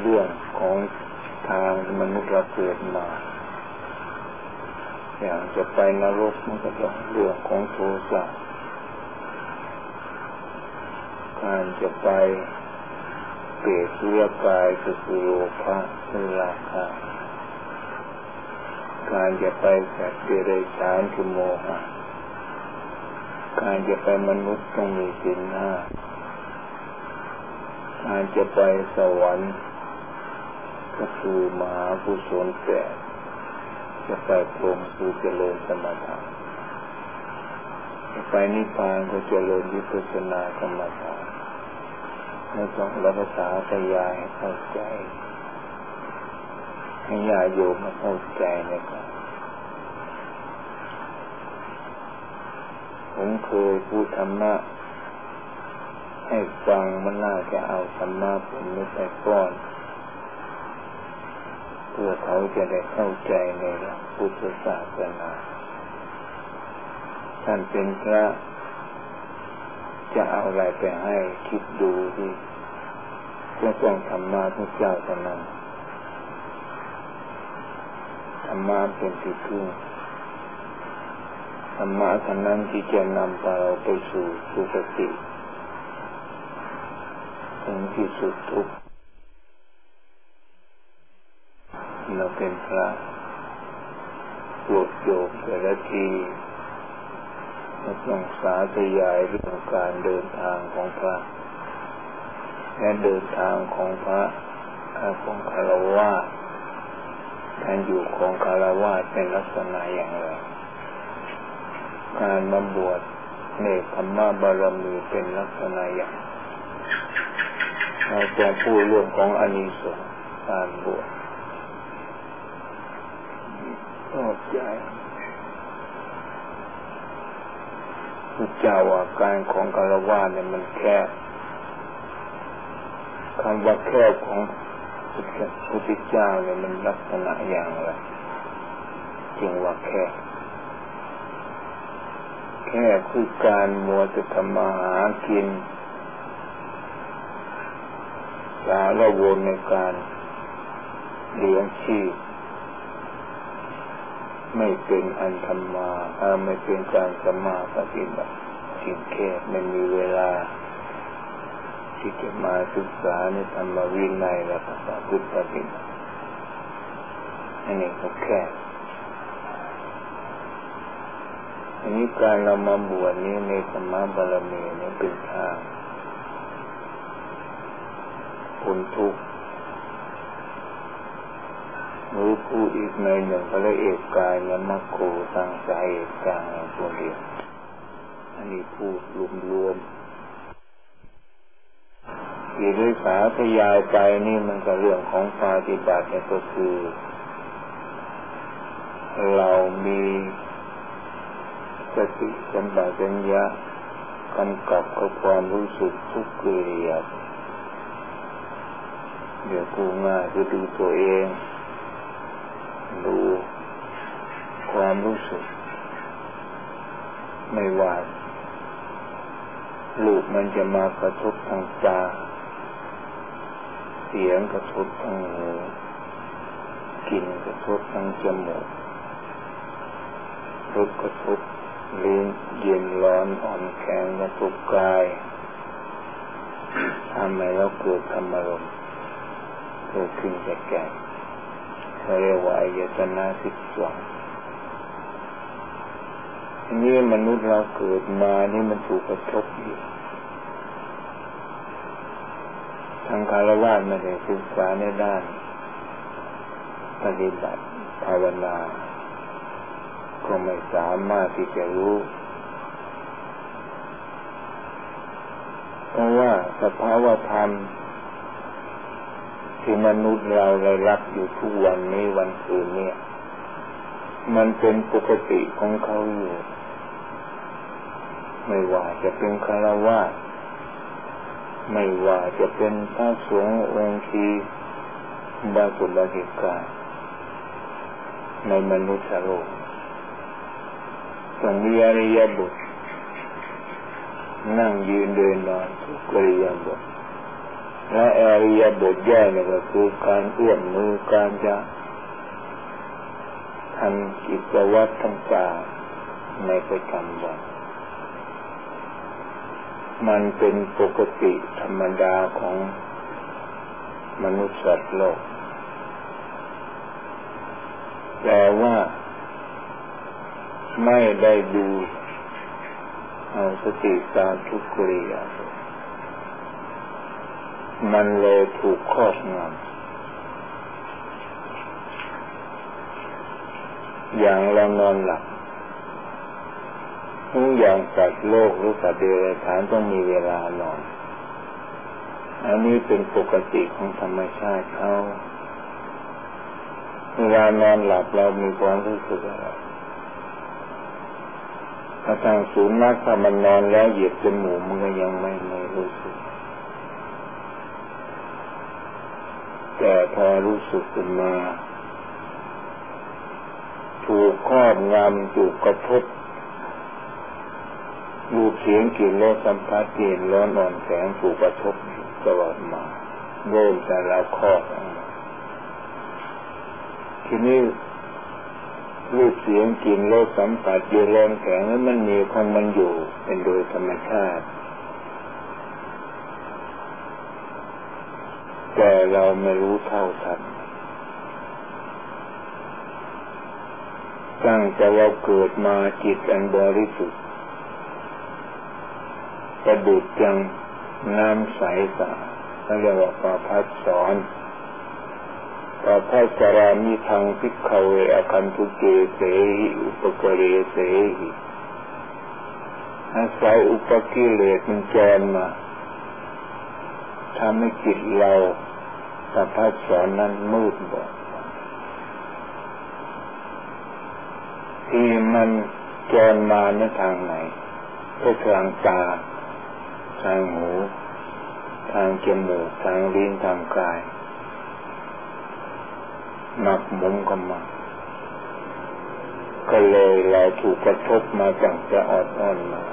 เรื่องของทางมนุษย์เราเกิดมาอย่างจะไปนรกมันก็ต้องเรื่องของโทสะการจะไปเปรตสุรกายก็คือโลภะคือราคะการจะไปสัตว์เดรัจฉานคือโมหะการจะไปมนุษย์ต้องมีศีลห้าการจะไปสวรรค์ก็คือมหากุศลแปดจะไปพรหมคือเจริญสมถะจะไปนิพพานก็เจริญวิปัสสนากรรมฐานไม่ต้องรับภาษาทยายให้เข้าใจให้ญาติโยมมาเข้าใจนะครับผมเคยพูดธรรมะให้ฟังมันน่าจะเอาธรรมะผมไม่ไปป้อนเพื่อเขาจะได้เข้าใจในหลักพุทธศาสนาท่านเป็นพระจะเอาอะไรไปให้คิดดูที่ก็ต้องธรรมะพระเจ้าเท่านั้นธรรมะเป็นที่พึ่งธรรมะเท่านั้นที่จะนำเราไปสู่สุคติถึงที่สุดทุกข์เราเป็นพระโปรดโยมแต่ละทีเราต้องสาธยายเรื่องการเดินทางของพระและเดินทางของพระของฆราวาสการอยู่ของฆราวาสเป็นลักษณะอย่างไรการมาบวชเนกขมบารมีเป็นลักษณะอย่างเราจะพูดเรื่องของอานิสงส์การบวชเข้าใจพระเจ้าว่าการของฆราวาสเนี่ยมันแคบคำว่าแคบของพระพุทธเจ้าเนี่ยมันลักษณะอย่างไรจึงว่าแคบคือการมัวแต่ทำมาหากินสารวนในการเลี้ยงชีพไม่เป็นอันธรรมาไม่เป็นการสมาปฏิบัติสิ่งแค่ไม่มีเวลาที่จะมาศึกษาในธรรมวินัยและประพฤติปฏิบัติอันนี้ก็แค่อันนี้การเรามาบวชนี้ในธรรมบารมีนี้เป็นทางพ้นทุกข์หรือผู้อีกในหนึ่งพระเอกกายและมรรคโคตั้งใจกลางตัวเดียวอันนี้พูดรวมๆที่ได้สาธยายไปนี่มันก็เรื่องของปฏิบัติเนี่ยก็คือเรามีสติสัมปชัญญะกำกับกับความรู้สึกทุกกิริยาเดี๋ยวพูดง่ายคือดูตัวเองดูความรู้สึกไม่ว่ารูปมันจะมากระทบทางตาเสียงกระทบทางหูกลิ่นกระทบทางจมูกรสกระทบลิ้นเย็นร้อนอ่อนแข็งกระทบกายทำให้เราเกิดธรรมารมณ์เกิดขึ้นจากใจเขาเรียกว่าอายตนะ12นี่มนุษย์เราเกิดมานี่มันถูกกระทบอยู่ทางคฤหัสถ์ไม่ได้ศึกษาในด้านปฏิบัติภาวนาก็ไม่สามารถที่จะรู้เพราะว่าสภาวธรรมที่มนุษย์เราได้รับอยู่ทุกวันนี้วันคืนนี้มันเป็นปกติของเขาอยู่ไม่ว่าจะเป็นฆราวาสไม่ว่าจะเป็นพระสงฆ์องค์ที่บาสุบาสิกาในมนุษย์โลกต้องมีอริยบทนั่งยืนเดินนอนทุกอิริยาบถและอริยบทย่อยนี่ก็คือการเอื้อมมือการจะทำกิจวัตรต่างๆในประจำวันมันเป็นปกติธรรมดาของมนุษย์สัตว์โลกแต่ว่าไม่ได้ดูเอาสติตามทุกกิริยามันเลยถูกครอบงำอย่างเรานอนหลับทุกอย่างสัตว์โลกหรือสัตว์เดรัจฉานต้องมีเวลานอนอันนี้เป็นปกติของธรรมชาติเขาเวลานอนหลับเรามีความรู้สึกอะไรถ้าทางสูงนักถ้ามันนอนแล้วเหยียบจมูกมันก็ยังไม่รู้สึกแต่พอรู้สึกขึ้นมาถูกครอบงำถูกกระทบรูปเสียงกลิ่นรสสัมผัสเย็นร้อนอ่อนแข็งถูกกระทบตลอดมาเริ่มแต่เราครอบทีนี้รูปเสียงกลิ่นรสสัมผัสเย็นร้อนแข็งนั้นมันมีของมันอยู่เป็นโดยธรรมชาติแต่เราไม่รู้เท่าทันตั้งแต่เราเกิดมาจิตอันบริสุทธิ์ประดุจดังน้ำใสสะอาดเรียกว่าปาภัสสรปาภัสสรามิทังภิกขเวอคันธุเกเสหิอุปกเรเสหิอาศัยอุปกิเลสมันแจมมาทำให้จิตเราปาภัสสรนั้นมืดบอดที่มันแจมมาในทางไหนก็ทางตาทางหูทางจมูกทางลิ้นทางกายหนักมุมกันมาก็เลยเราถูกกระทบมาตั้งแต่อ่อนๆมา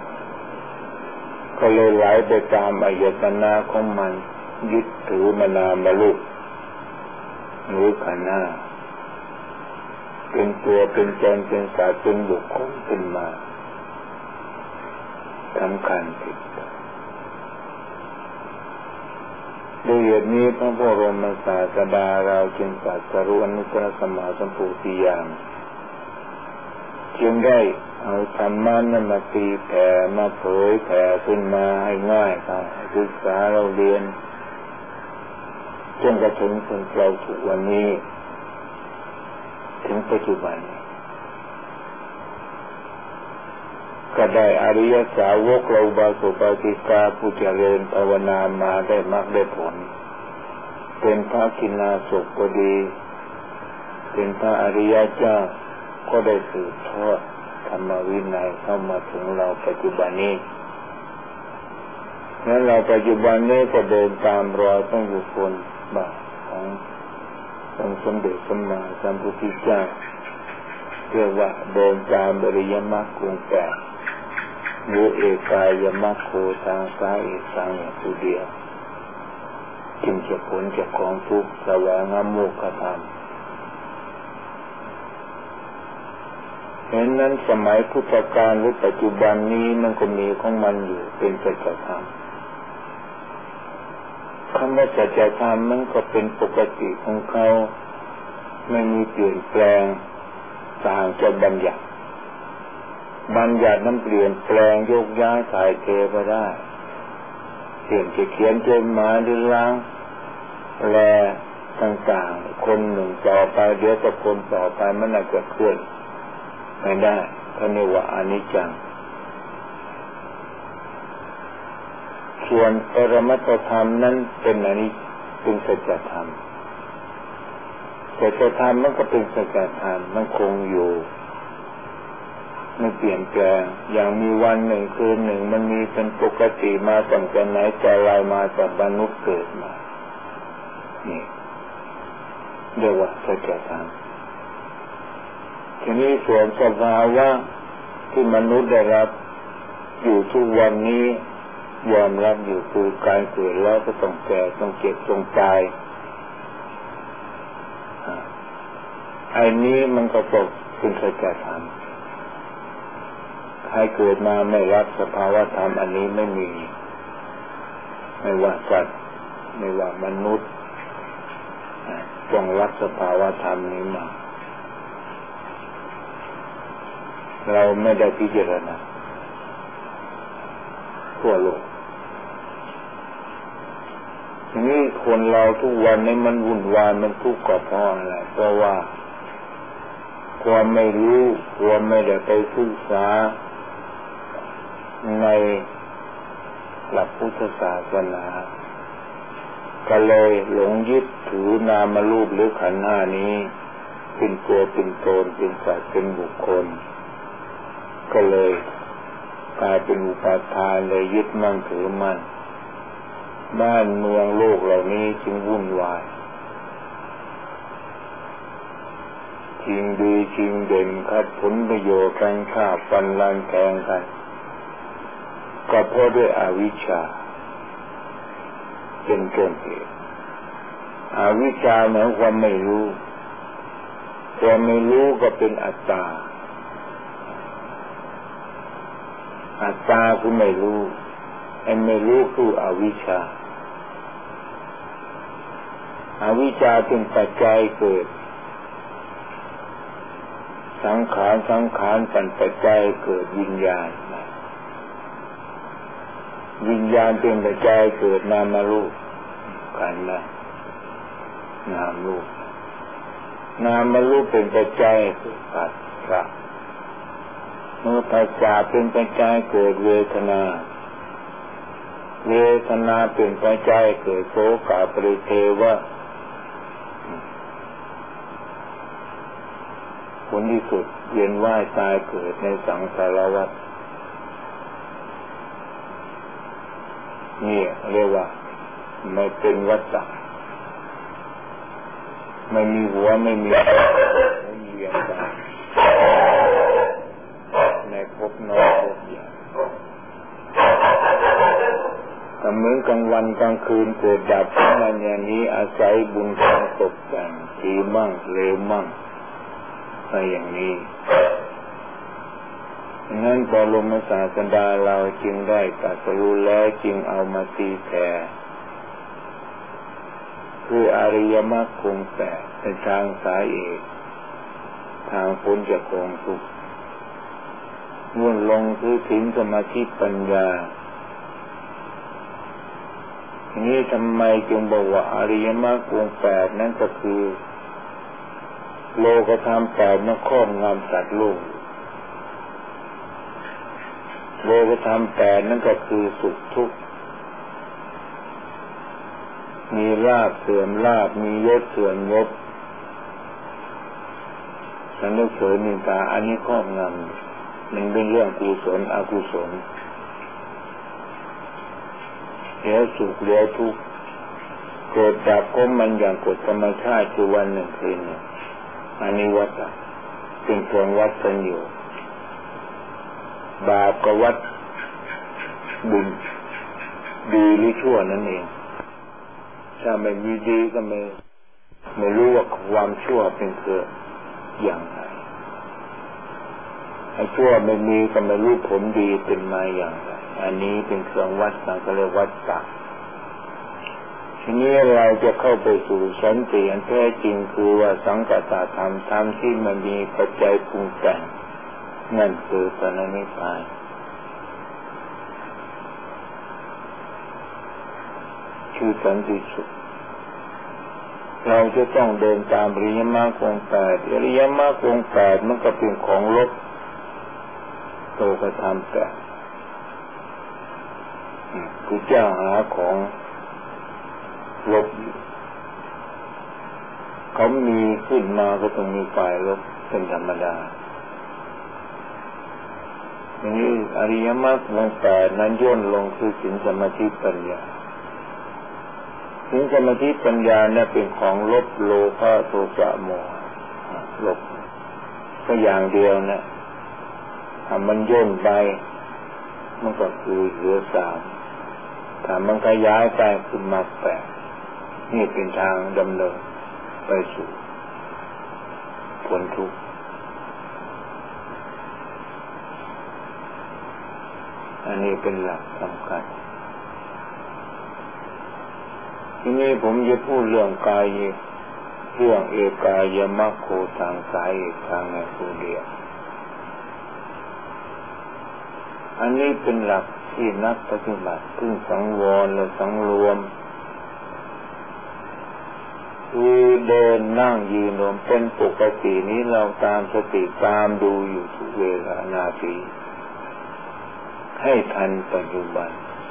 ก็เลยไหลไปตามอายตนะของมันยึดถือมานามรูปหรือขันธ์ห้าเป็นตัวเป็นตนเป็นสัตว์เป็นบุคคลขึ้นมาสำคัญผิดด้วยเหตุนี้พระบรมศาสดาเราจึงตรัสรู้อนุตตรสัมมาสัมโพธิญาณจึงได้เอาธรรมะนั้นมาตีแผ่มาเผยแผ่ขึ้นมาให้ง่ายต่อศึกษาเราเรียนจนกระทั่งถึงเราถึงวันนี้ถึงปัจจุบันก็ได้อริยสาวกเราอุบาสกอุบาสิกาผู้เจริญภาวนามาได้มรรคได้ผลเป็นพระกิณาสกก็ดีเป็นพระอริยเจ้าก็ได้สืบทอดธรรมวินัยเข้ามาถึงเราปัจจุบันนี้แล้วเราปัจจุบันนี้ก็เดินตามรอยต้องอยู่คนบาทขององค์สมเด็จสัมมาสัมพุทธเจ้าเรียกว่าเดินตามอริยมรรคองค์แปดหรือเอกายมรรคโคทางซ้ายเอกทางอย่างเดียวจึงจะพ้นจากกองทุกข์แสวงหาโมกขธรรมเห็นนั้นสมัยพุทธกาลหรือปัจจุบันนี้มันก็มีของมันอยู่เป็นสัจธรรมคำว่าสัจธรรมมันก็เป็นปกติของเขาไม่มีเปลี่ยนแปลงต่างจากบัญญัตินั้นเปลี่ยนแปลงโยกย้ายถ่ายเทไปได้เขียนจดหมายหรือล้างแลต่างๆคนหนึ่งต่อไปเดี๋ยวกับคนต่อไปมันอาจจะเคลื่อนไม่ได้เขาเรียกว่าอนิจจังส่วนปรมัตถธรรมนั้นเป็นอนิจเป็นสัจธรรมสัจธรรมมันก็เป็นสัจธรรมมันคงอยู่ไม่เปลี่ยนแปลงอย่างมีวันหนึ่งคืนหนึ่งมันมีเป็นปกติมาตั้งแต่ไหนแต่ไรมาจากมนุษย์เกิดมานี่เรียกว่าสัจธรรมทีนี้ส่วนสภาวะที่มนุษย์ได้รับอยู่ทุกวันนี้ยอมรับอยู่คือการเกิดแล้วก็ต้องแก่ต้องเจ็บต้องตายไอ้นี้มันก็ตกเป็นสัจธรรมใครเกิดมาไม่รับสภาวะธรรมอันนี้ไม่มีไม่ว่าสัตว์ไม่ว่ามนุษย์ต้องรับสภาวะธรรมนี้มาเราไม่ได้พิจารณาทั่วโลกทีนี้คนเราทุกวันนี้มันวุ่นวายมันทุกข์ก็เพราะอะไรเพราะว่าความไม่รู้ความไม่ได้ไปศึกษาในหลักพุทธศาสนาก็เลยหลงยึดถือนามรูปหรือขันธ์ห้านี้เป็นตัวเป็นตนเป็นสัตว์เป็นบุคคลก็เลยกลายเป็นอุปาทานเลยยึดมั่นถือมั่นบ้านเมืองโลกเหล่านี้จึงวุ่นวายชิงดีชิงเด่นขัดผลประโยชน์กันฆ่าฟันล้างแทงกันก็เพราะด้วยอวิชชาเป็นต้นเหตุอวิชชาหมายความไม่รู้ความไม่รู้ก็เป็นอัตตาอัตตาคือไม่รู้ไอ้ไม่รู้คืออวิชชาอวิชชาเป็นปัจจัยเกิดสังขารเป็นปัจจัยเกิดวิญญาณวิญญาณเป็นปัจจัยเกิดนามรูปกันนะนามรูปนามรูปเป็นปัจจัยเกิดปัจจาเมื่อปัจจาเป็นปัจจัยเกิดเวทนาเวทนาเป็นปัจจัยเกิดโสกปริเทวะผลที่สุดเวียนว่ายตายเกิดในสังสารวัฏนี่เรียกว่าไม่เป็นวัฏฏะไม่มีหัวไม่มีเวียนตายในภพน้อยภพใหญ่ก็เหมือนกลางวันกลางคืนเกิดดับมันอย่างนี้อาศัยบุญความตกแต่งดีมั่งเลวมั่งอะไรอย่างนี้งั้นพอลงมาศาสดาเราจึงได้ตรัสรู้แล้วจึงเอามาตีแผ่คืออริยมรรคคงแปดเป็นทางสายเอกทางพ้นจากกองทุกข์มุ่งลงคือศีลสมาธิปัญญาทีนี้ทำไมจึงบอกว่าอริยมรรคคงแปดนั่นก็คือโลกธรรมแปดมันครอบงำสัตว์โลกโลกธรรมแปดนั่นก็คือสุขทุกข์มีลาภเสื่อมลาภมียศเสื่อมยศสรรเสริญนินทาอันนี้ครอบงำมันเป็นเรื่องกุศลอกุศลเดี๋ยวสุขเดี๋ยวทุกข์เกิดดับก็มันอย่างกฎธรรมชาติคือวันหนึ่งคืนหนึ่งอันนี้วัดเป็นเครื่องวัดกันอยู่บาปก็วัดบุญดีหรือชั่วนั่นเองถ้าไม่มีดีก็ไม่รู้ว่าความชั่วเป็นเกิดอย่างไรไอ้ชั่วไม่มีก็ไม่รู้ผลดีเป็นมาอย่างไรอันนี้เป็นเครื่องวัดสังก็เรียกวัดตักทีนี้เราจะเข้าไปสู่สันติอันแท้จริงคือว่าสังกัตธรรมธรรมที่มันมีปัจจัยปรุงแต่งนั่นคือพระนิพพานคือสันติสุขเราจะต้องเดินตามอริยมรรคองค์แปดอริยมรรคองค์แปดมันก็เป็นของลบโลกธรรมแปดคือเจ้าหาของลบเขามีขึ้นมาก็ต้องมีฝ่ายลบเป็นธรรมดาทีนี้อริยมรรคองค์แปดนั้นย่นลงคือศีลสมาธิปัญญาศีลสมาธิปัญญาเนี่ยเป็นของลบโลภะโทสะโมหะลบก็อย่างเดียวนะถ้ามันย่นไปมันก็คือเหลือสามถ้ามันขยายไปคือมรรคแปดนี่เป็นทางดำเนินไปสู่พ้นทุกข์อันนี้เป็นหลักสำคัญทีนี้ผมจะพูดเรื่องกายเรื่องเอกายมัคโคทางสายเอกทางในผู้เดียวอันนี้เป็นหลักที่นักปฏิบัติพึงสังวรและสังรวมคือเดินนั่งยืนลมเป็นปกตินี้เราตามสติตามดูอยู่ทุกเวลานาทีให้ทันปัจจุบัน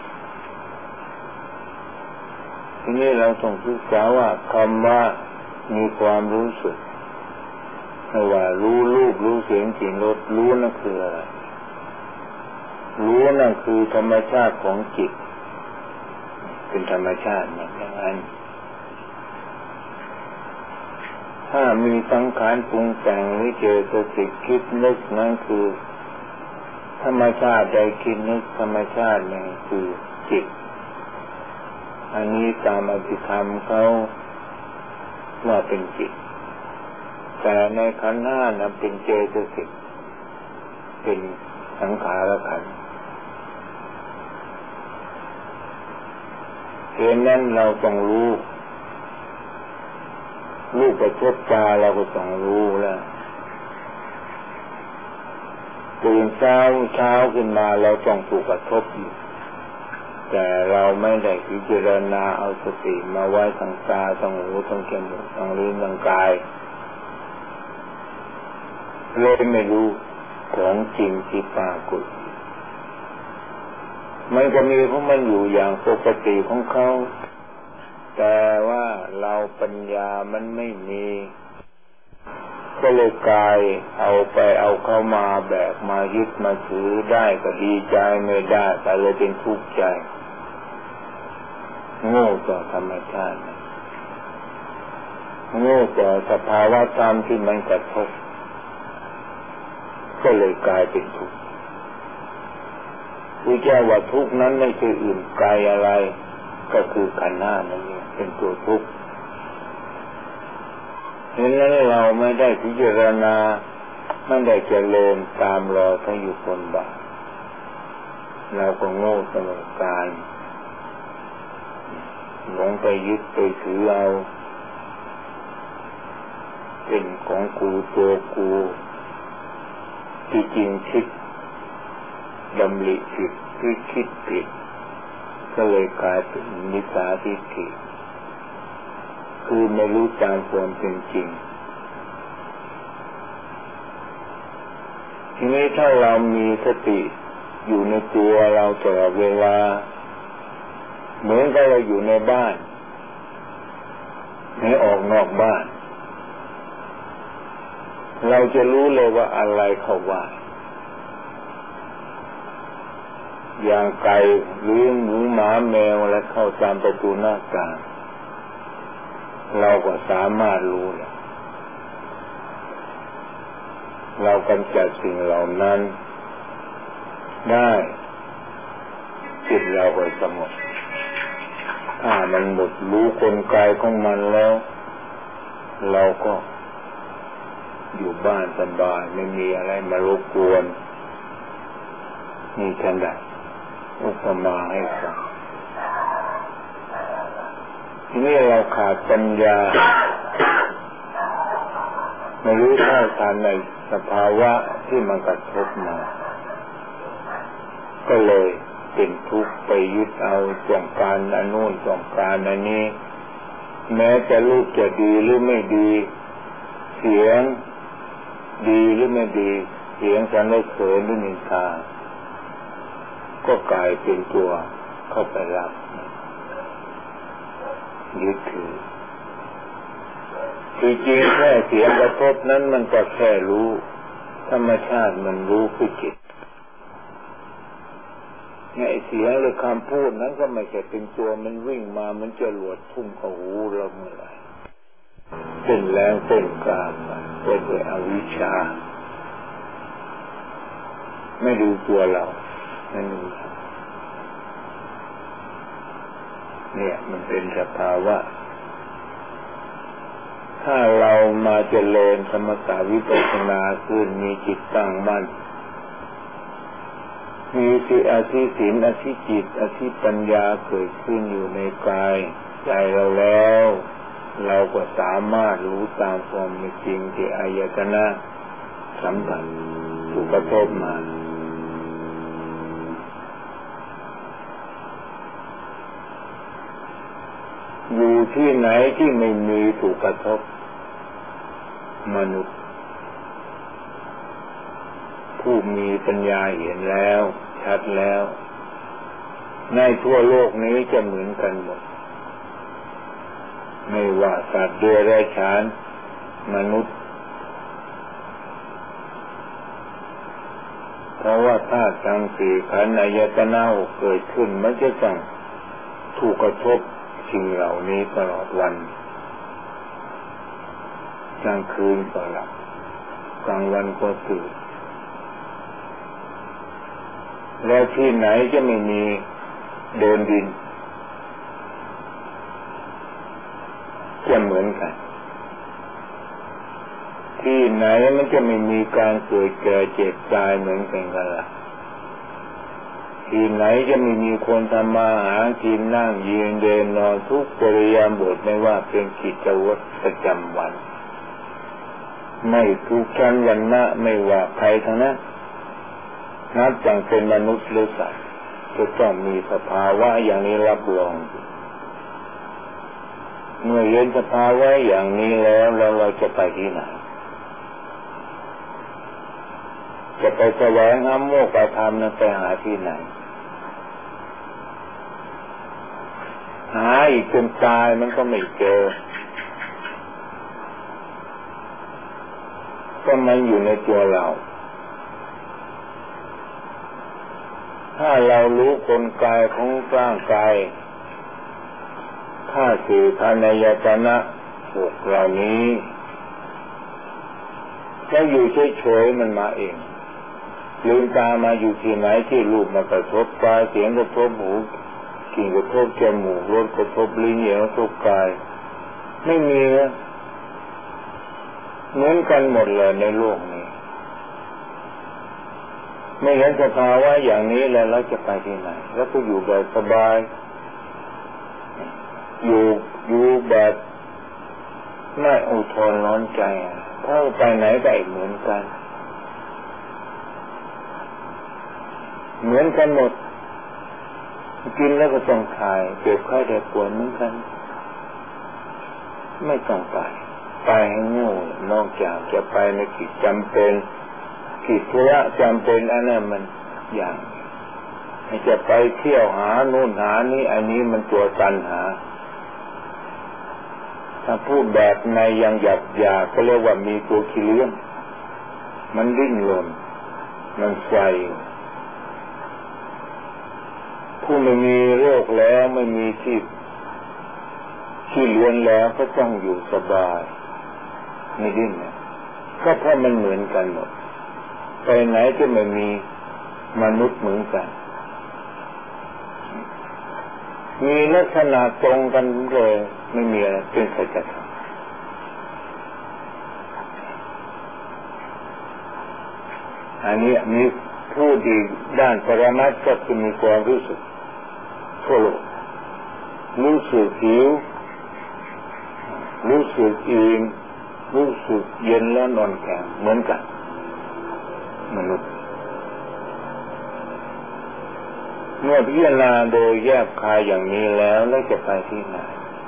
ทีนี้เราต้องศึกษาว่าคำว่ามีความรู้สึกไม่ว่ารู้รูปรู้เสียงกลิ่นรสรู้นั่นคืออะไรรู้นั่นคือธรรมชาติของจิตเป็นธรรมชาติอย่างนั้นถ้ามีสังขารปรุงแต่งหรือเจตสิกคิดนึกนั่นคือธรรมชาติใดคิดนึกธรรมชาติหนึ่งคือจิตอันนี้ตามอภิธรรมเขาว่าเป็นจิตแต่ในขันธ์ห้านั้นเป็นเจตสิกเป็นสังขารขันธ์เพราะนั้นเราต้องรู้รูปกระทบตาเราก็ต้องรู้แล้วตื่นเช้าขึ้นมาเราต้องถูกกระทบอยู่แต่เราไม่ได้พิจารณาเอาสติมาไว้ทางตาทางหูทางจมูกทางลิ้นทางกายเลยไม่รู้ของจริงที่ปรากฏมันก็มีของมันอยู่อย่างปกติของเขาแต่ว่าเราปัญญามันไม่มีก็เลยกลายเอาเข้ามาแบกมายึดมาถือได้ก็ดีใจไม่ได้แต่เลยเป็นทุกข์ใจโง่ต่อธรรมชาติโง่ต่อสภาวะธรรมที่มันกระทบก็เลยกลายเป็นทุกข์ผู้เจ้าว่าทุกข์นั้นไม่ใช่อื่นไกลอะไรก็คือขันธ์ห้านั่นเองเป็นตัวทุกข์เพราะฉะนั้นเราไม่ได้พิจารณาไม่ได้เจริญตามรอยเขาอยู่คนบาปเราก็โง่ตลอดกาลหลงไปยึดไปถือเอาเป็นของกูตัวกูที่จริงคิดดำริผิดหรือคิดผิดก็เลยกลายเป็นมิจฉาทิฏฐิคือไม่รู้ตามความเป็นจริงทีนี้ถ้าเรามีสติอยู่ในตัวเราตลอดเวลาเหมือนกับเราอยู่ในบ้านไม่ออกนอกบ้านเราจะรู้เลยว่าอะไรเข้าบ้านอย่างไก่หรือหมูหมาแมวอะไรเข้าตามประตูหน้าต่างเราก็สามารถรู้แล้วเรากำจัดสิ่งเหล่านั้นได้จิตเราก็สงบถ้ามันหมดรู้กลไกของมันแล้วเราก็อยู่บ้านสบายไม่มีอะไรมารบกวนนี่ฉันได้อุปมาให้ฟังทีนี้เราขาดปัญญาไม่รู้เท่าทันในสภาวะที่มันกระทบมาก็เลยเป็นทุกข์ไปยึดเอาต้องการอันโน้นต้องการอันนี้แม้จะรูปจะดีหรือไม่ดีเสียงดีหรือไม่ดีเสียงสรรเสริญหรือนินทาก็กลายเป็นตัวเข้าไปรับยึดถือจริงๆแค่เสียงกระทบนั้นมันก็แค่รู้ธรรมชาติมันรู้คือจิตไงเสียงหรือคำพูดนั้นก็ไม่ใช่เป็นตัวมันวิ่งมามันจะหลวดทุ่มเข้าหูเราเมื่อไหร่เต้นแรงเต้นกล้าเป็นด้วยอวิชชาไม่ดูตัวเราไม่ดูเนี่ยมันเป็นสภาวะถ้าเรามาเจริญสมถะวิปัสสนาขึ้นมีจิตตั้งมั่นมีอธิศีลอธิจิตอธิปัญญาเกิดขึ้นอยู่ในกายใจเราแล้วเราก็สามารถรู้ตามความเป็นจริงที่อายตนะสัมผัสถูกกระทบมาอยู่ที่ไหนที่ไม่มีถูกกระทบมนุษย์ผู้มีปัญญาเห็นแล้วชัดแล้วในทั่วโลกนี้จะเหมือนกันหมดไม่ว่าสัตว์เดรัจฉานมนุษย์เพราะว่าธาตุทั้งสี่ขันธ์อายตนะเกิดขึ้นมันจะต้องถูกกระทบสิ่งเหล่านี้ตลอดวันกลางคืนก็หลับกลางวันก็ตื่นแล้วที่ไหนจะไม่มีเดินดินจะเหมือนกันที่ไหนมันจะไม่มีการเกิดแก่เจ็บตายเหมือนกันกันล่ะที่ไหนจะไม่มีคนทำมาหากินนั่งยืนเดินนอนทุกอิริยาบถไม่ว่าเป็นกิจวัตรประจำวันไม่ทุกชั้นวรรณะไม่ว่าใครทั้งนั้นนับตั้งเป็นมนุษย์หรือสัตว์จะต้องมีสภาวะอย่างนี้รับรองเมื่อเห็นสภาวะอย่างนี้แล้วเราจะไปที่ไหนจะไปแสวงหาโมกข์ธรรมนั้นไปหาที่ไหนหาอีกจนตายมันก็ไม่เจอก็มันอยู่ในตัวเราถ้าเรารู้กลไกของร่างกายถ้าสี่ขันธ์อายตนะหกเหล่านี้แล้วอยู่เฉยๆมันมาเองลืมตามาอยู่ที่ไหนที่รูปมากระทบตาเสียงกระทบหูกลิ่นกระทบจมูกรสกระทบลิ้นเหนียวกระทบกายไม่มีเหมือนกันหมดเลยในโลกนี้ไม่เห็นสภาวะอย่างนี้แล้วเราจะไปที่ไหนแล้วก็อยู่แบบสบายอยู่แบบไม่อุทธรร้อนใจถ้าไปไหนไปเหมือนกันเหมือนกันหมดกินแล้วก็ต้องถ่ายเจ็บไข้ได้ป่วยเหมือนกันไม่ต้องไปให้โง่นอกจากจะไปในกิจจำเป็นกิจธุระจำเป็นอันนั้นมันอย่างจะไปเที่ยวหาโน่นหานี่อันนี้มันตัวตัณหาถ้าพูดแบบในยังหยาบก็เรียกว่ามีตัวขี้เลี้ยงมันดิ้นรนมันไฟผู้ไม่มีโรคแล้วไม่มีที่เลี้ยงแล้วก็ต้องอยู่สบายไม่ดิ้นก็เพราะมันเหมือนกันหมดไปไหนก็ไม่มีมนุษย์เหมือนกันมีลักษณะตรงกันเลยไม่มีอะไรเป็นสัจธรรมอันนี้มีผู้ดีด้านปรมัตถ์ก็คือมีความรู้สึกทั่วโลกรู้สึกหิวรู้สึกอิ่มรู้สึกเย็นและนอนแข็งเหมือนกันมนุษย์เมื่อพิจารณาโดยแยบคายอย่างนี้แล้วจะไปที่ไหน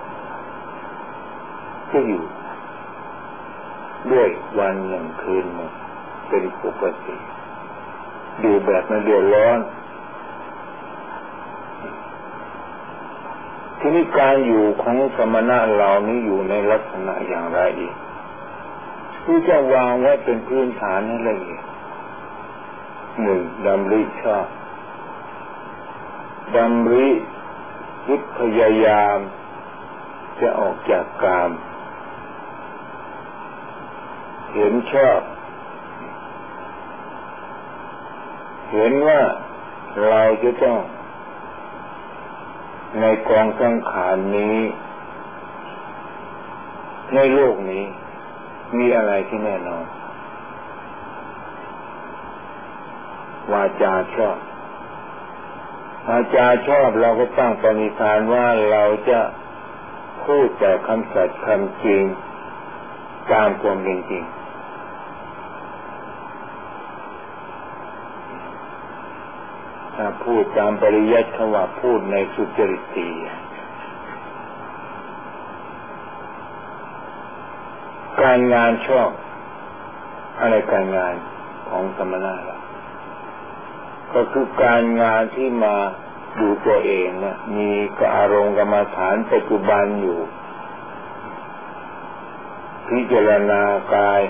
ก็อยู่ด้วยวันหนึ่งคืนหนึ่งเป็นปกติอยู่แบบไม่เดือดร้อนทีนี้การอยู่ของสมณะเหล่านี้อยู่ในลักษณะอย่างไรอีกที่จะวางไว้เป็นพื้นฐานให้ละเอียดหนึ่งดำริชอบดำริคิดพยายามจะออกจากกามเห็นชอบเห็นว่าเราจะต้องในกองสังขารนี้ในโลกนี้มีอะไรที่แน่นอนวาจาชอบวาจาชอบเราก็ตั้งปณิธานว่าเราจะพูดแต่คำสัตย์คำจริงตามความเป็นจริงถ้าพูดตามปริยัติเขาว่าพูดในสุจริตตีการงานชอบอะไรการงานของสมณะล่ะก็คือการงานที่มาดูตัวเองเนี่ยมีอารมณ์กรรมฐานปัจจุบันอยู่พิจารณากาย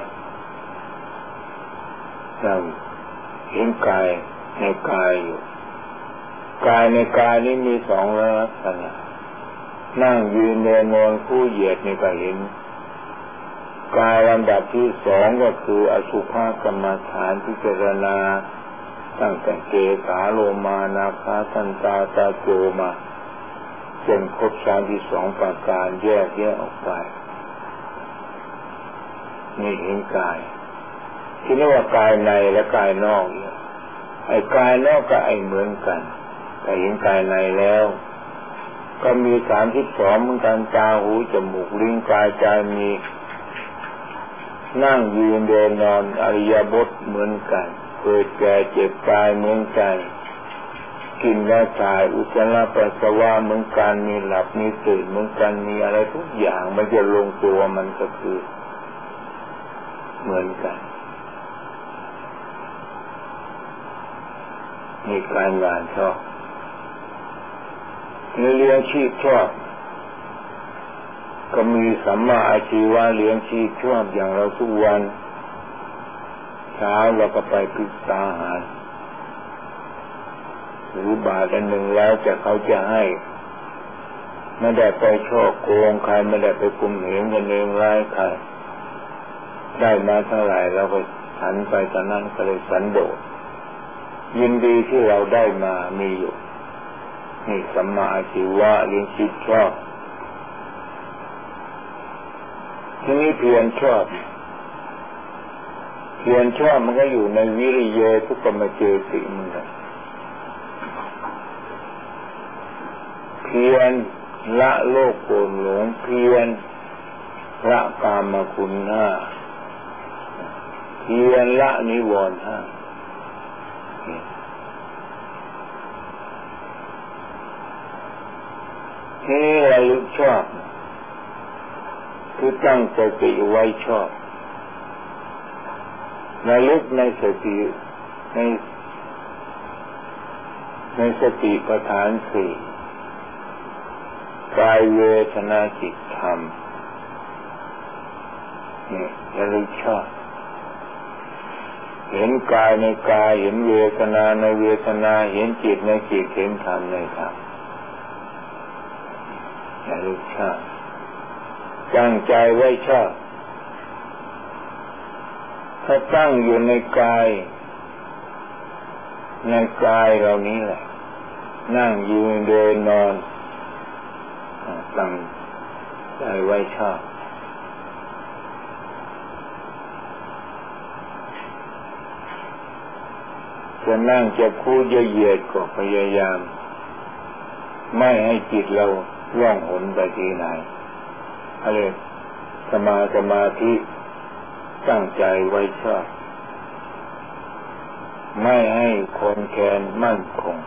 เราเห็นกายในกายอยู่กายในกายนี้มีสองลักษณะนั่งยืนเดินนอนคู่เหยียดนี่ก็เห็นกายลำดับที่สองก็คืออสุภกรรมฐานพิจารณาตั้งแต่เกสาโลมานาคาทันตาตาโจมาจนครบ32ประการแยกออกไปนี่เห็นกายที่เรียกว่ากายในและกายนอกเนี่ยไอ้กายนอกก็ไอ้เหมือนกันแต่เห็นกายในแล้วก็มี32เหมือนกันตาหูจมูกลิ้นกายใจมีนั่งยืนเดินนอนอริยบทเหมือนกันเกิดแก่เจ็บตายเหมือนกันกินและถ่ายอุจจาระปัสสาวะเหมือนกันมีหลับมีตื่นเหมือนกันมีอะไรทุกอย่างมันจะลงตัวมันก็คือเหมือนกันมีการงานชอบเลี้ยงชีพชอบก็มีสัมมาอาชีวะเลี้ยงชีพชอบอย่างเราทุกวันเช้าเราก็ไปพิจารณาหรือบาทหนึ่งแล้วจะเขาจะให้ไม่ได้ไปช่อโกงใครไม่ได้ไปกุมเหงกันเองร้ายใครได้มาเท่าไหร่เราก็หันไปตอนนั้นก็เลยสันโดษยินดีที่เราได้มามีอยู่นี่สัมมาอาชีวะเลี้ยงชีพชอบที่นี่เพียรชอบเพียรชอบมันก็อยู่ในวิริยะทุกขมเจติมันนะเพียรละโลกโกรธหลงเพียรละกามคุณห้าเพียรละนิวรณ์ห้านี่ระลึกชอบคือตั้งสติไว้ชอบระลึกในสติในสติปัฏฐานสี่กายเวทนาจิตธรรมนี่ระลึกชอบเห็นกายในกายเห็นเวทนาในเวทนาเห็นจิตในจิตเห็นธรรมในธรรมระลึกชอบตั้งใจไว้ชอบถ้าตั้งอยู่ในกายเหล่านี้แหละนั่งยืนเดินนอนตั้งใจไว้ชอบจะนั่งจะพูดเหยียดก็พยายามไม่ให้จิตเราล่องหนไปที่ไหนอะไรสมาธิตั้งใจไว้ชอบไม่ให้คนแค้นมั่นคง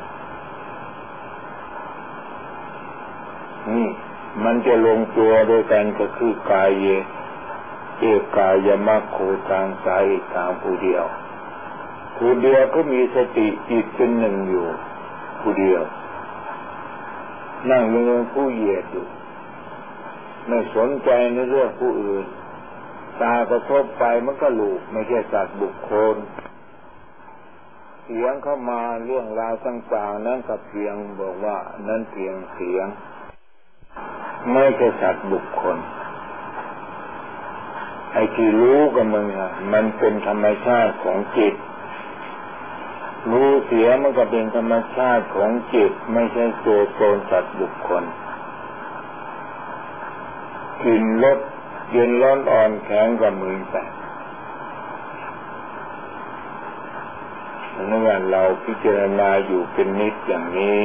นี่มันจะลงตัวด้วยกันก็คือกายเอกายมัคโคตังสายทางผู้เดียวก็มีสติจิตเป็นหนึ่งอยู่ผู้เดียวนั่งเรื่องผู้เหยียดอยู่ไม่สนใจในเรื่องผู้อื่นตากระทบไปมันก็ลูกไม่ใช่สัตว์บุคคลเสียงเข้ามาเรื่องราวต่างๆนั้นก็เพียงบอกว่านั่นเพียงเสียงไม่ใช่สัตว์บุคคลไอ้ที่รู้กับมันเป็นธรรมชาติของจิตรู้เสียมันก็เป็นธรรมชาติของจิตไม่ใช่ตัวตนสัตว์บุคคลกลิ่นรสเย็นร้อนอ่อนแข็งกับมือแตกเมื่อเราพิจารณาอยู่เป็นนิดอย่างนี้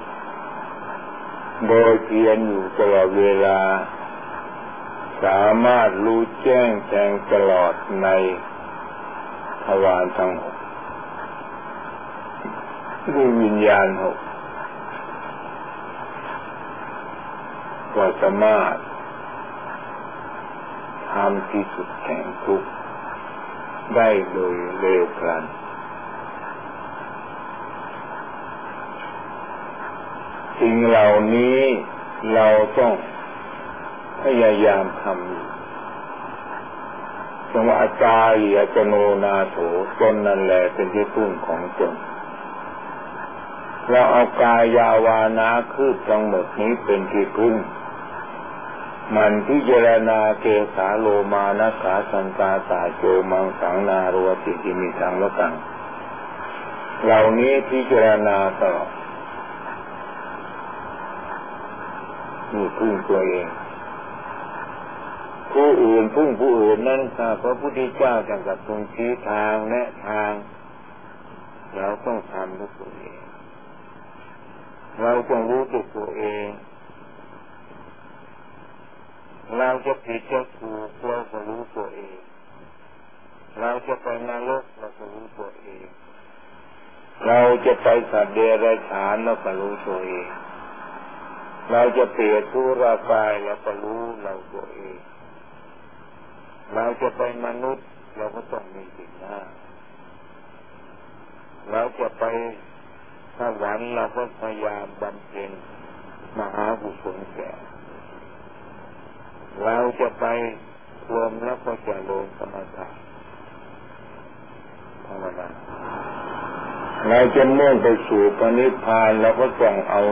โดยเพียรอยู่ตลอดเวลาสามารถรู้แจ้งแทงตลอดในทวารทั้งหกด้วยวิญญาณหกก็สามารถทำที่สุดแห่งทุกข์ได้โดยเร็วพลันสิ่งเหล่านี้เราต้องพยายามทำจังหวะอัตตาหิอัตโนนาโถตนนั่นแหละเป็นที่พึ่งของตนเราเอากายาวานาคืบทั้งหมดนี้เป็นที่พึ่งมันพิจารณาเกสาโลมานะขาสันตาตาโจมังสังนาโรติจิมิสังวตังเหล่านี้พิจารณาตลอดนี่พึ่งตัวเองผู้อื่นพึ่งผู้อื่นนั้นพระพุทธเจ้าท่านก็ทรงชี้ทางแนะทางเราต้องทำด้วยตัวเองเราต้องรู้ด้วยตัวเองเราจะผิดจะถูกเราก็รู้ตัวเองเราจะไปนรกเราก็รู้ตัวเองเราจะไปสัตว์เดรัจฉานเราก็รู้ตัวเองเราจะเปรียบทุรกายเราก็รู้เราตัวเองเราจะไปมนุษย์เราก็ต้องมีสิ่งหน้าเราจะไปสวรรค์เราก็พยายามบำเพ็ญมหากุศลแก่เราจะไปรวมแล้วก็จะลงสมถะภาวนาเราจะมุ่งไปสู่พระนิพพานเราก็ต้องเอา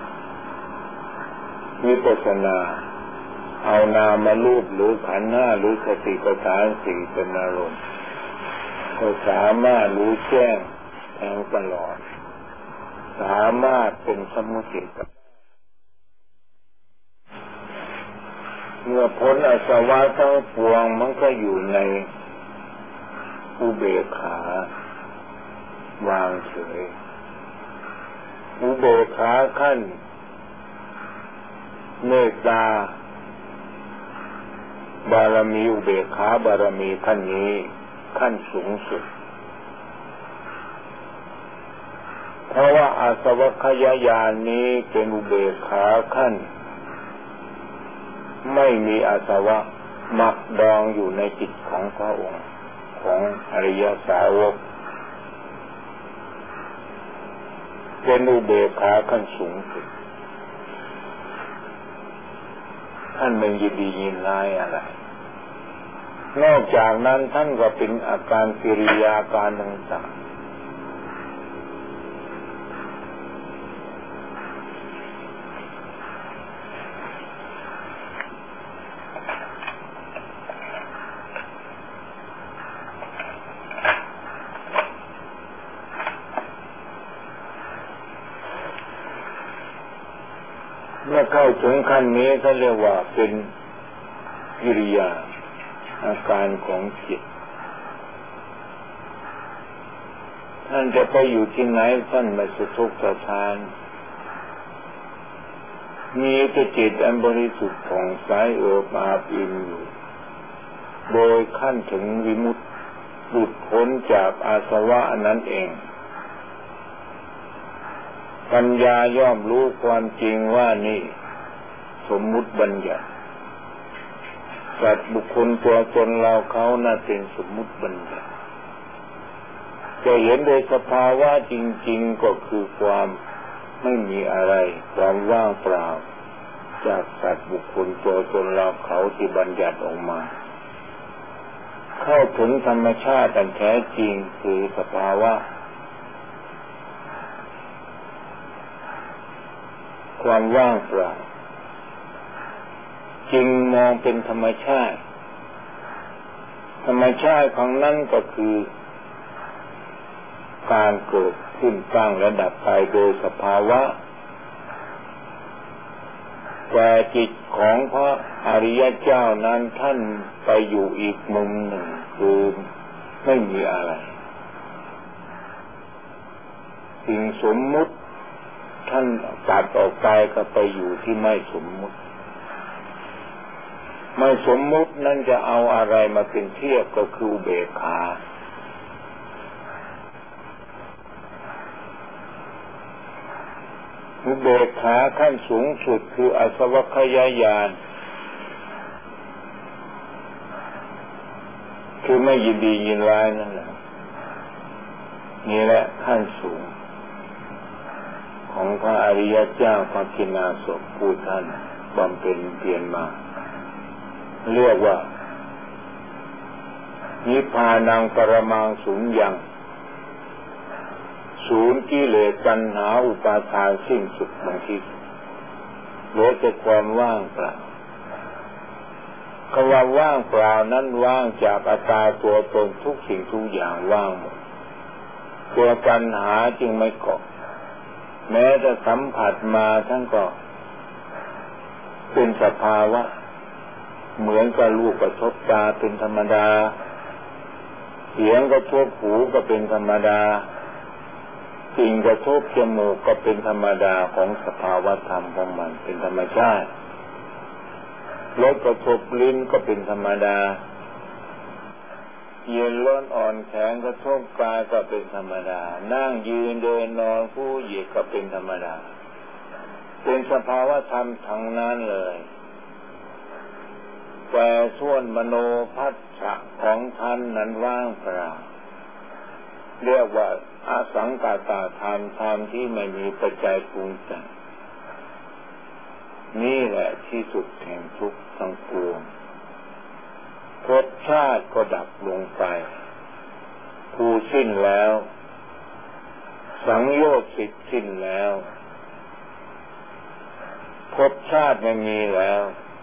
วิปัสสนาเอานามารูปหรือขันธ์ห้าหรือสติปัฏฐานสี่เป็นอารมณ์ก็สามารถรู้แจ้งแทงตลอดสามารถเป็นสมุทิฏฐิเมื่อพ้นอาสวะทั้งปวงมันก็อยู่ในอุเบกขาวางเฉยอุเบกขาขั้นเมตตาบารมีอุเบกขาบารมีขั้นนี้ขั้นสูงสุดเพราะว่าอาสวัคยายานนี้เป็นอุเบกขาขั้นไม่มีอาสวะหมักดองอยู่ในจิตของพระองค์ของอริยสาวกเป็นอุเบกขาขั้นสูงสุดท่านไม่ยินดียินร้ายอะไรนอกจากนั้นท่านก็เป็นอาการกิริยาการต่างๆเมื่อเข้าถึงขั้นนี้เขาเรียกว่าเป็นกิริยาอาการของจิตท่านจะไปอยู่ที่ไหนท่านไม่สะทกสะท้านมีแต่จิตอันบริสุทธิ์ผ่องใสเอิบอาบอิ่มอยู่โดยขั้นถึงวิมุตติหลุดพ้นจากอาสวะนั้นเองปัญญาย่อมรู้ความจริงว่านี่สมมุติบัญญัติสัตว์บุคคลตัวตนเราเขาน่าเป็นสมมุติบัญญัติจะเห็นโดยสภาวะจริงๆก็คือความไม่มีอะไรความว่างเปล่าจากสัตว์บุคคลตัวตนเราเขาที่บัญญัติออกมาเข้าถึงธรรมชาติอันแท้จริงคือสภาวะความว่างเปล่าจึงมองเป็นธรรมชาติธรรมชาติของนั้นก็คือการเกิดขึ้นตั้งและดับไปโดยสภาวะแต่จิตของพระอริยเจ้านั้นท่านไปอยู่อีกมุมหนึ่งคือไม่มีอะไรสิ่งสมมุติท่านตัดออกไปก็ไปอยู่ที่ไม่สมมุติไม่สมมุตินั้นจะเอาอะไรมาเป็นเทียบก็คืออุเบกขาอุเบกขาขั้นสูงสุดคืออสวัคยญาณคือไม่ยินดียินร้ายนั่นแหละนี่แหละขั้นสูงของพระอริยเจ้าพระกิณาสพผู้ท่านบำเพ็ญเพียรมาเรียกว่านิพพานังปรมังสุญญังศูนย์กิเลสตัณหาอุปาทานสิ้นสุดลงที่สุดเหลือแต่ความว่างเปล่าคำว่าว่างเปล่านั้นว่างจากอัตตาตัวตนทุกสิ่งทุกอย่างว่างหมดตัวตัณหาจึงไม่เกาะแม้จะสัมผัสมาทั้งก็เป็นสภาวะเหมือนกับรูปกระทบตาเป็นธรรมดาเสียงกระทบหูก็เป็นธรรมดากลิ่นกระทบจมูกก็เป็นธรรมดาของสภาวะธรรมของมันเป็นธรรมชาติรสกระทบลิ้นก็เป็นธรรมดาเย็นร้อนอ่อนแข็งกระทบกายก็เป็นธรรมดานั่งยืนเดินนอนผู้เหยียดก็เป็นธรรมดาเป็นสภาวะธรรมทั้งนั้นเลยแต่ส่วนมโนภัสสะของท่านนั้นว่างเปล่าเรียกว่าอสังขตธรรมธรรมที่ไม่มีปัจจัยปรุงแต่งนี่แหละที่สุดแห่งทุกข์ทั้งปวงภพชาติก็ดับลงไปผู้สิ้นแล้วสังโยชน์สิ้นแล้วภพชาติไม่มีแล้ว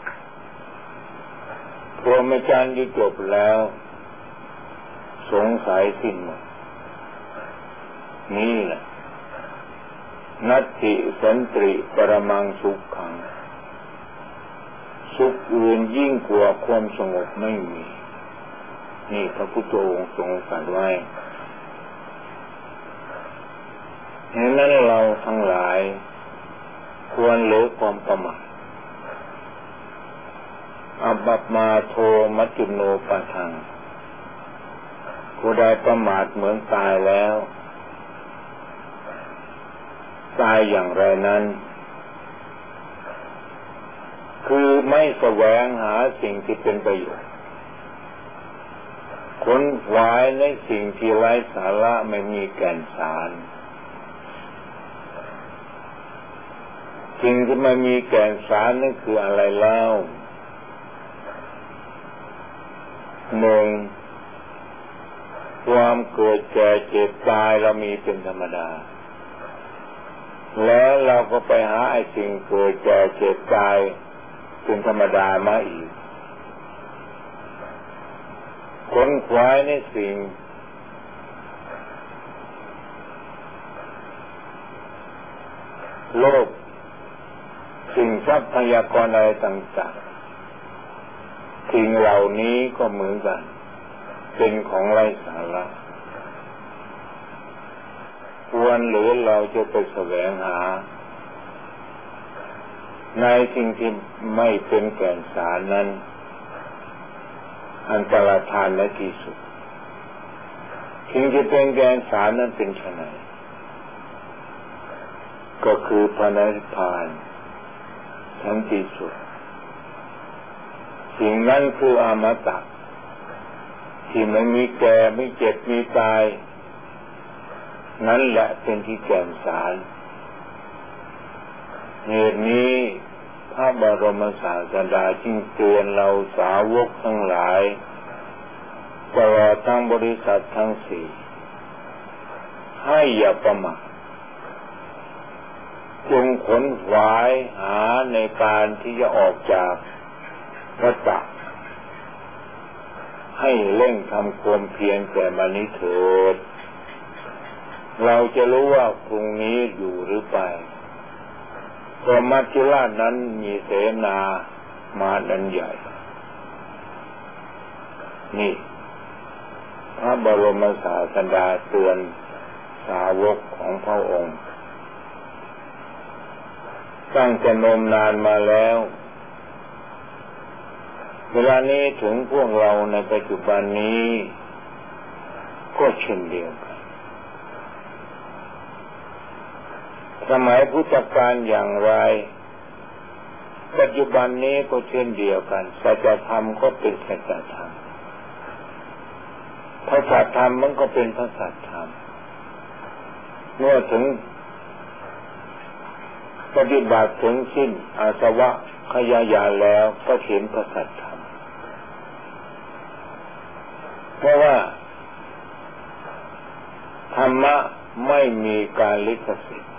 พรหมจรรย์จบแล้วสงสัยสิ้นหมดนี่แหละนัตถิสันติปรมังสุขขังสุขอื่นยิ่งกว่าความสงบไม่มีนี่พระพุทธองค์ทรงตรัสไว้ฉะนั้นเราทั้งหลายควรละความประมาทอัปปมาโทมัจจุโนปะทังผู้ใดประมาทเหมือนตายแล้วตายอย่างไรนั้นคือไม่แสวงหาสิ่งที่เป็นประโยชน์ค้นคว้าในสิ่งที่ไร้สาระไม่มีแก่นสารสิ่งที่ไม่มีแก่นสารนั่นคืออะไรเล่าหนึ่งความเกิดแก่เจ็บตายเรามีเป็นธรรมดาแล้วเราก็ไปหาไอ้สิ่งเกิดแก่เจ็บตายเป็นธรรมดามาอีกค้นคว้าในสิ่งโลกสิ่งทรัพยากรอะไรต่างๆสิ่งเหล่านี้ก็เหมือนกันเป็นของไร้สาระควรหรือเราจะไปแสวงหาในสิ่งที่ไม่เป็นแก่นสารนั้นอันตรธานและที่สุดสิ่งที่เป็นแก่นสารนั้นเป็นไฉนก็คือพระนิพพานทั้งที่สุดสิ่งนั้นคืออมตะที่ไม่มีแก่ไม่เจ็บมีตายนั่นแหละเป็นที่แก่นสารเหตุนี้พระบรมศาสดาจึงเตือนเราสาวกทั้งหลายตลอดทั้งบริษัททั้งสี่ให้อย่าประมาทจงขนขวายหาในการที่จะออกจากวัฏฏะให้เร่งทำความเพียรแก่มานี้เถิดเราจะรู้ว่าพรุ่งนี้อยู่หรือไปเพราะมัจจุราชนั้นมีเสนามาดันใหญ่นี่พระบรมศาสดาเตือนสาวกของพระองค์ตั้งแต่นมนานมาแล้วเวลานี้ถึงพวกเราในปัจจุบันนี้ก็เช่นเดียวกันสมัยพุทธกาลอย่างไรปัจจุบันนี้ก็เช่นเดียวกันสัจธรรมก็เป็นสัจธรรมพระสัจธรรมมันก็เป็นพระสัจธรรมเมื่อถึงปฏิบัติถึงสิ้นอาสวะขยายาแล้วก็เห็นพระสัจธรรมเพราะว่าธรรมะไม่มีการลิขสิทธิ์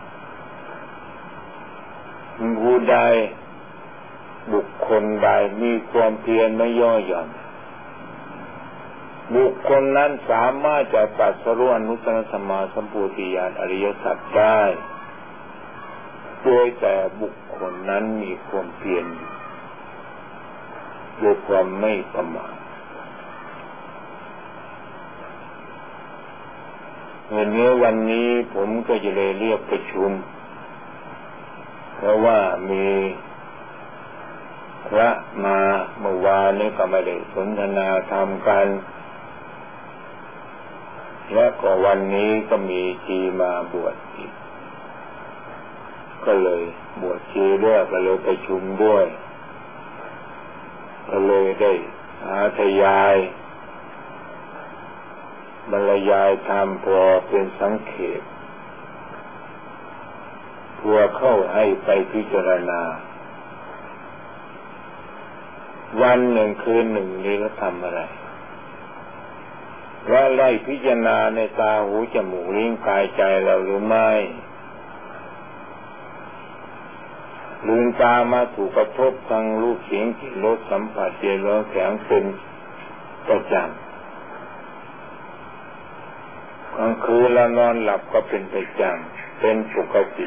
ผู้ใดบุคคลใดมีความเพียรไม่ย่อหย่อนบุคคลนั้นสามารถจะตรัสรู้อนุตตรสัมมาสัมโพธิญาณอริยสัจได้โดยแต่บุคคลนั้นมีความเพียรด้วยความไม่ประมาทวันนี้ผมก็จะเลยเรียกประชุมเพราะว่ามีพระมาเมื่อวานนี้ก็ไม่ได้สนทนาธรรมกันและก็วันนี้ก็มีชีมาบวชอีกก็เลยบวชชีด้วยก็เลยประชุมด้วยก็เลยได้ทยายบรรยายธรรมพอเป็นสังเขปเพื่อเข้าให้ไปพิจารณาวันหนึ่งคืนหนึ่งนี้เราทำอะไรว่าไล่พิจารณาในตาหูจมูกลิ้นกายใจเราหรือไม่ลืมตามาถูกกระทบทางรูปเสียงกลิ่นรสสัมผัสเย็นร้อนแข็งเป็นประจำกลางคืนเรานอนหลับก็เป็นประจำเป็นปกติ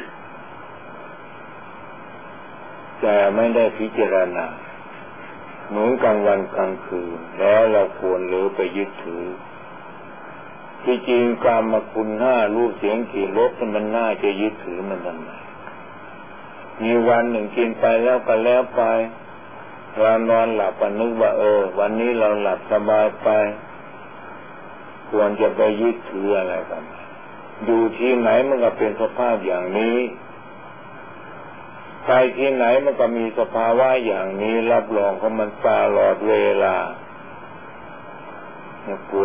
แต่ไม่ได้พิจารณาเหมือนกลางวันกลางคืนแล้วเราควรหรือไปยึดถือที่จริงกามคุณห้ารูปเสียงกลิ่นรสมันน่าจะยึดถือมันทำไมมีวันหนึ่งกินไปแล้วก็แล้วไปเรานอนหลับก็นึกว่าวันนี้เราหลับสบายไปควรจะไปยึดถืออะไรกันอยู่ที่ไหนมันก็เป็นสภาพอย่างนี้ไปที่ไหนมันก็มีสภาวะอย่างนี้รับรองของมันตลอดเวลาคว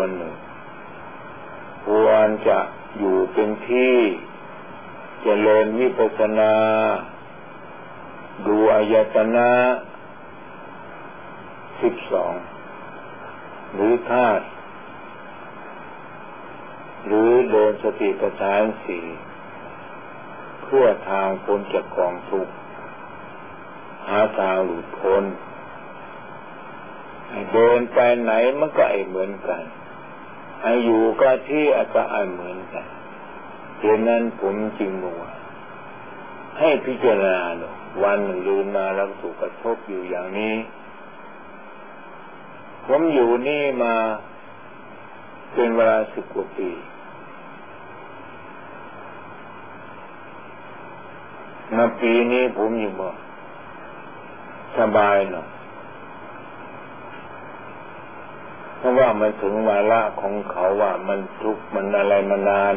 รจะอยู่เป็นที่เจริญวิปัสสนาดูอายตนะ12หรือธาตุหรือเดินสติปัฏฐาน4เพื่อทางพ้นจากกองทุกข์หาทางหลุดพ้นเดินไปไหนมันก็เหมือนกันอยู่ก็ที่ก็เหมือนกันดังนั้นผมจึงบอกว่าให้พิจารณาวันหนึ่งลืมมาแล้วถูกกระทบอยู่อย่างนี้ผมอยู่นี่มาเป็นเวลา10 กว่าปีมาปีนี้ผมอยู่บ่สบายหน่อยเพราะว่ามันถึงวาระของเขาว่ามันทุกข์มันอะไรมานาน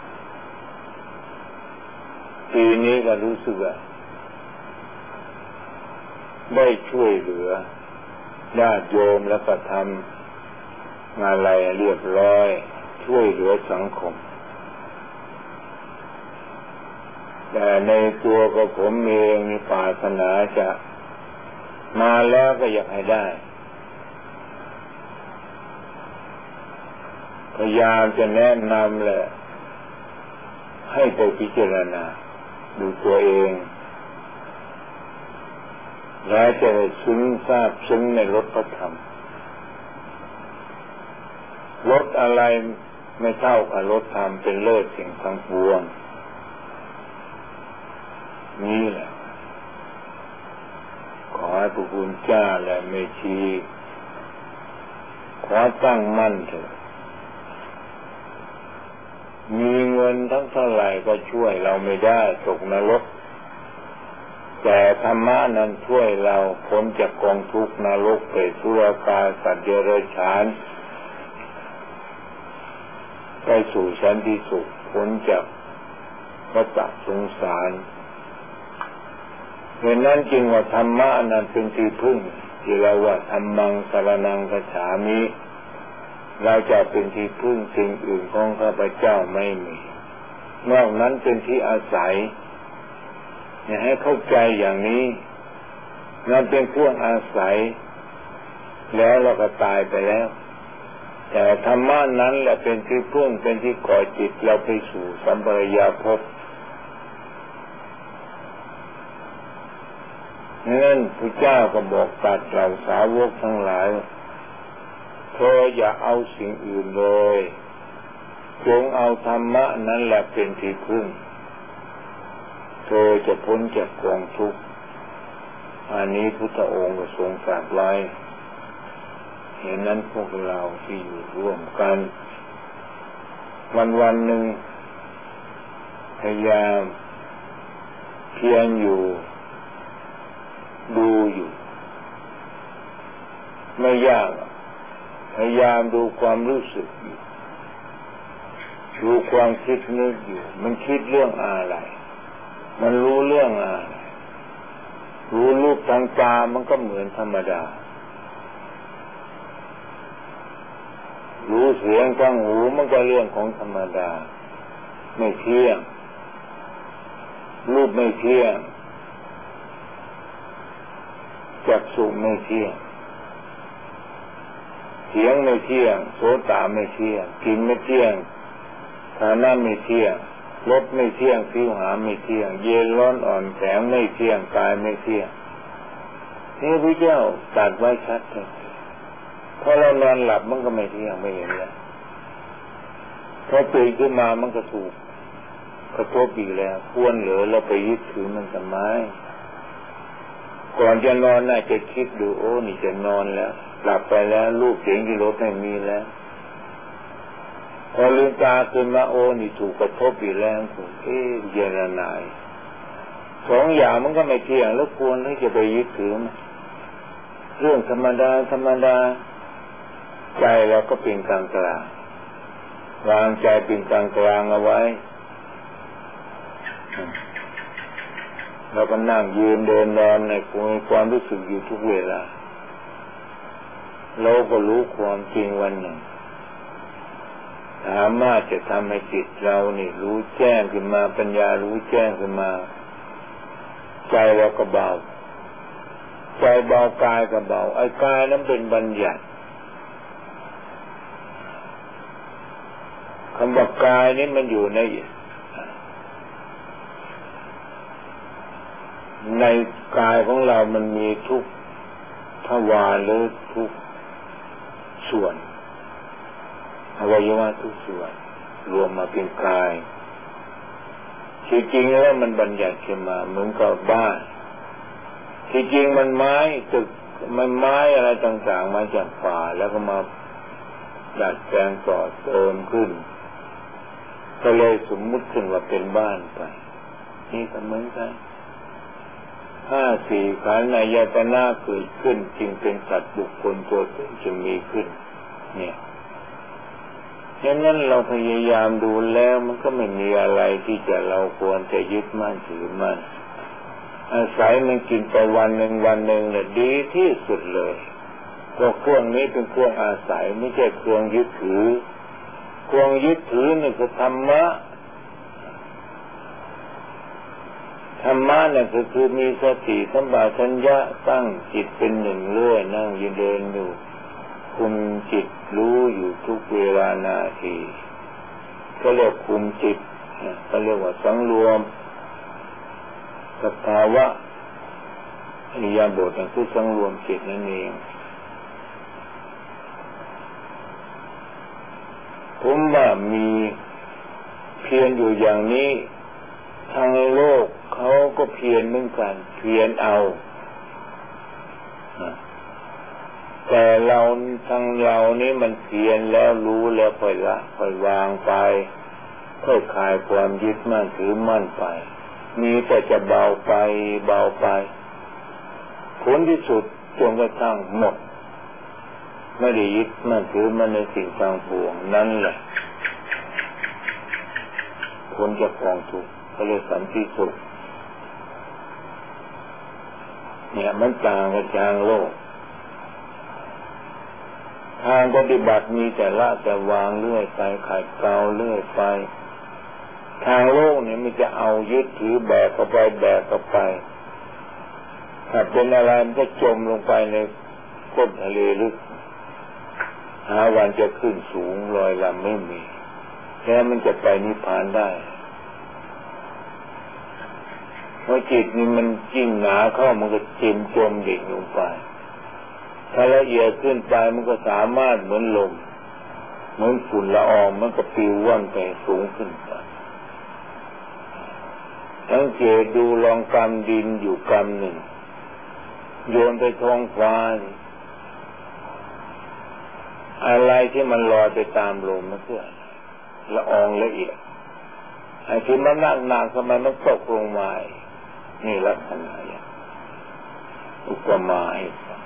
ปีนี้ก็รู้สึกว่าได้ช่วยเหลือญาติโยมแล้วก็ทำงานอะไรเรียบร้อยช่วยเหลือสังคมแต่ในตัวของผมเองมีปรารถนาจะมาแล้วก็อยากให้ได้พยายามจะแนะนำแหละให้ไปพิจารณาดูตัวเองแล้วจะได้ซึ้งทราบในรสพระธรรมรสอะไรไม่เท่ากับรถธรรมเป็นเลิศสิ่งทั้งปวงนี่แหละขอให้พระคุณเจ้าและแม่ชีขอตั้งมั่นเถิดมีเงินทั้งเท่าไหร่ก็ช่วยเราไม่ได้ตกนรกแต่ธรรมะนั้นช่วยเราพ้นจากกองทุกข์นรกเปรตอสุรกายสัตว์เดรัจฉานไปสู่สันติสุขพ้นจากวัฏสงสารเพราะนั้นจึงว่าธรรมะนั้นเป็นที่พึ่งที่เราว่าธัมมังสรณังคัจฉามิเราจะเป็นที่พึ่งสิ่งอื่นของข้าพเจ้าไม่มีนอกนั้นเป็นที่อาศัยอย่าให้เข้าใจอย่างนี้นั่นเป็นเครื่องอาศัยแล้วเราก็ตายไปแล้วแต่ธรรมะนั้นแหละเป็นที่พึ่งเป็นที่ก่อจิตเราไปสู่สัมปรายภพนั่นพระเจ้าก็บอกตัดเราสาวกทั้งหลายเธออย่าเอาสิ่งอื่นเลยจงเอาธรรมะนั้นแหละเป็นที่พึ่งเธอจะพ้นจากกองทุกข์อันนี้พุทธองค์ก็ทรงตรัสไว้เห็นนั้นพวกเราที่อยู่ร่วมกันวันหนึ่งพยายามเพียรอยู่ดูอยู่ไม่ยากพยายามดูความรู้สึกอยู่ดูความคิดนึกอยู่มันคิดเรื่องอะไรมันรู้เรื่องอะไรรู้รูปทางตามันก็เหมือนธรรมดารู้เสียงทางหูมันก็เรื่องของธรรมดาไม่เที่ยงรูปไม่เที่ยงจักษุไม่เที่ยงเสียงไม่เที่ยงโสตไม่เที่ยงกลิ่นไม่เที่ยงฐานะไม่เที่ยงรสไม่เที่ยงผิวหาไม่เที่ยงเย็นร้อนอ่อนแข็งไม่เที่ยงกายไม่เที่ยงนี่พระเจ้าตรัสไว้ชัดเลยพอเรานอนหลับมันก็ไม่เที่ยงไม่เห็นแล้วพอตื่นขึ้นมามันก็ถูกกระทบอีกแล้วควรเหลือเราไปยึดถือมันทำไมก่อนจะนอนน่าจะคิดดูโอ้นี่จะนอนแล้วหลับไปแล้วรูปเสียงที่รสไม่มีแล้วพอลืมตาขึ้นมาโอ้นี่ถูกกระทบอีกแล้วเย็นหน่ายสองอย่างมันก็ไม่เที่ยงแล้วควรที่จะไปยึดถือมันเรื่องธรรมดาใจเราก็เป็นกลางวางใจเป็นกลางเอาไว้เราก็นั่งยืนเดินนอนในความรู้สึกอยู่ทุกเวลาเราก็รู้ความจริงวันหนึ่งสามารถจะทำให้จิตเรานี่รู้แจ้งขึ้นมาปัญญารู้แจ้งขึ้นมาใจเราก็เบาใจเบากายก็เบาไอ้กายนั้นเป็นบัญญัติคำว่ากายนี้มันอยู่ในกายของเรามันมีทุกทวารหรือทุกส่วนอวัยวะทุกส่วนรวมมาเป็นกายที่จริงแล้วมันบัญญัติขึ้นมาเหมือนกับบ้านที่จริงมันไม้ตึกมันไม้อะไรต่างๆมาจากป่าแล้วก็มาดัดแปลงต่อเติมขึ้นก็เลยสมมุติขึ้นว่าเป็นบ้านไปนี่ก็เหมือนกัน4 ขันธ์อายตนะเกิดขึ้นจึงเป็นสัตว์บุคคลตัวตนจึงมีขึ้นเนี่ยฉะนั้นเราพยายามดูแล้วมันก็ไม่มีอะไรที่จะเราควรจะยึดมั่นถือมั่นอาศัยมันกินไปวันหนึ่งเนี่ยดีที่สุดเลยก็เครื่องนี้เป็นเครื่องอาศัยไม่ใช่เครื่องยึดถือเครื่องยึดถือนี่คือธรรมะเนี่ยก็คือมีสติสัมปชัญญะตั้งจิตเป็นหนึ่งเรื่อยนั่งยืนเดินอยู่คุมจิตรู้อยู่ทุกเวลานาทีก็เรียกคุมจิตก็เรียกว่าสังรวมสภาวะอิริยาบถนั่นคือสังรวมจิตนั่นเองผมว่ามีเพียรอยู่อย่างนี้ทางโลกเขาก็เพียรเหมือนกันเพียรเอาแต่เราทางเรานี่มันเพียรแล้วรู้แล้วปล่อยละปล่อยวางไปค่อยคลายความยึดมั่นถือมั่นไปมีแต่จะเบาไปเบาไปผลที่สุดจนกระทั่งหมดไม่ได้ยึดมั่นถือมั่นในสิ่งต่างปวงนั่นแหละพ้นจากกองทุกข์ก็เลยสันติสุขเนี่ยมันต่างกับทางโลกทางปฏิบัติมีแต่ละแต่วางเรื่อยไปขัดเกลาเรื่อยไปทางโลกเนี่ยมันจะเอายึดถือแบกเข้าไปแบกเข้าไปถ้าเป็นอะไรมันก็จมลงไปในก้นทะเลลึกหาวันจะขึ้นสูงลอยลำไม่มีแล้วมันจะไปนิพพานได้เพราะจิตนี่มันยิ่งหนาเข้ามันก็จมดิ่งลงไปถ้าละเอียดขึ้นไปมันก็สามารถเหมือนลมเหมือนฝุ่นละอองมันก็ปลิวว่อนไปสูงขึ้นไปสังเกตดูลองกำดินอยู่กำหนึ่งโยนไปท้องฟ้าอะไรที่มันลอยไปตามลมมันคือละอองละเอียดไอ้ที่มันหนักๆทำไมมันตกลงมานี่ลักษณะอย่างอุปมาให้ฟัง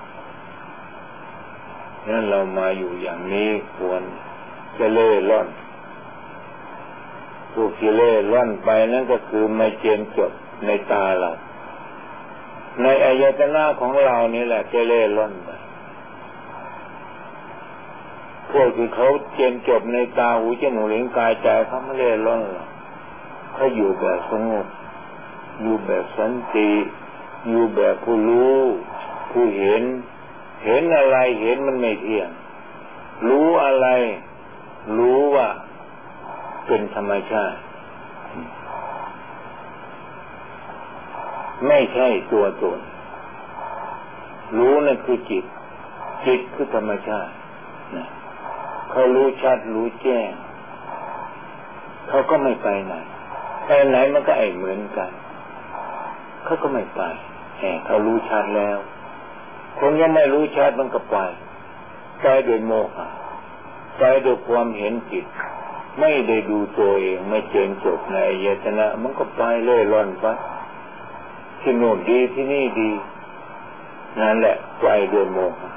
นั้นเรามาอยู่อย่างนี้ควรจะเล่ร่อนผู้ที่เล่ร่อนไปนั่นก็คือไม่เจนจบในตาเราในอายตนะของเรานี่แหละจะเล่ร่อนไปพวกที่เขาเจนจบในตาหูจมูกลิ้นกายใจเขาไม่เล่ร่อนหรอกเขาอยู่แบบสงบอยู่แบบสันติอยู่แบบผู้รู้ผู้เห็นอะไรเห็นมันไม่เที่ยงรู้อะไรรู้ว่าเป็นธรรมชาติไม่ใช่ตัวตนรู้นั่นคือจิตคือธรรมชาตินะเขารู้ชัดรู้แจ้งเขาก็ไม่ไปไหนมันก็เหมือนกันเขาก็ไม่ไปเขารู้ชัดแล้วคนยังไม่รู้ชัดมันก็ไปโดยโมหะไปโดยความเห็นผิดไม่ได้ดูตัวเองไม่เจนจบในอายตนะมันก็ไปเล่ร่อนไปที่โน่นดีที่นี่ดีนั่นแหละไปโดยโมหะ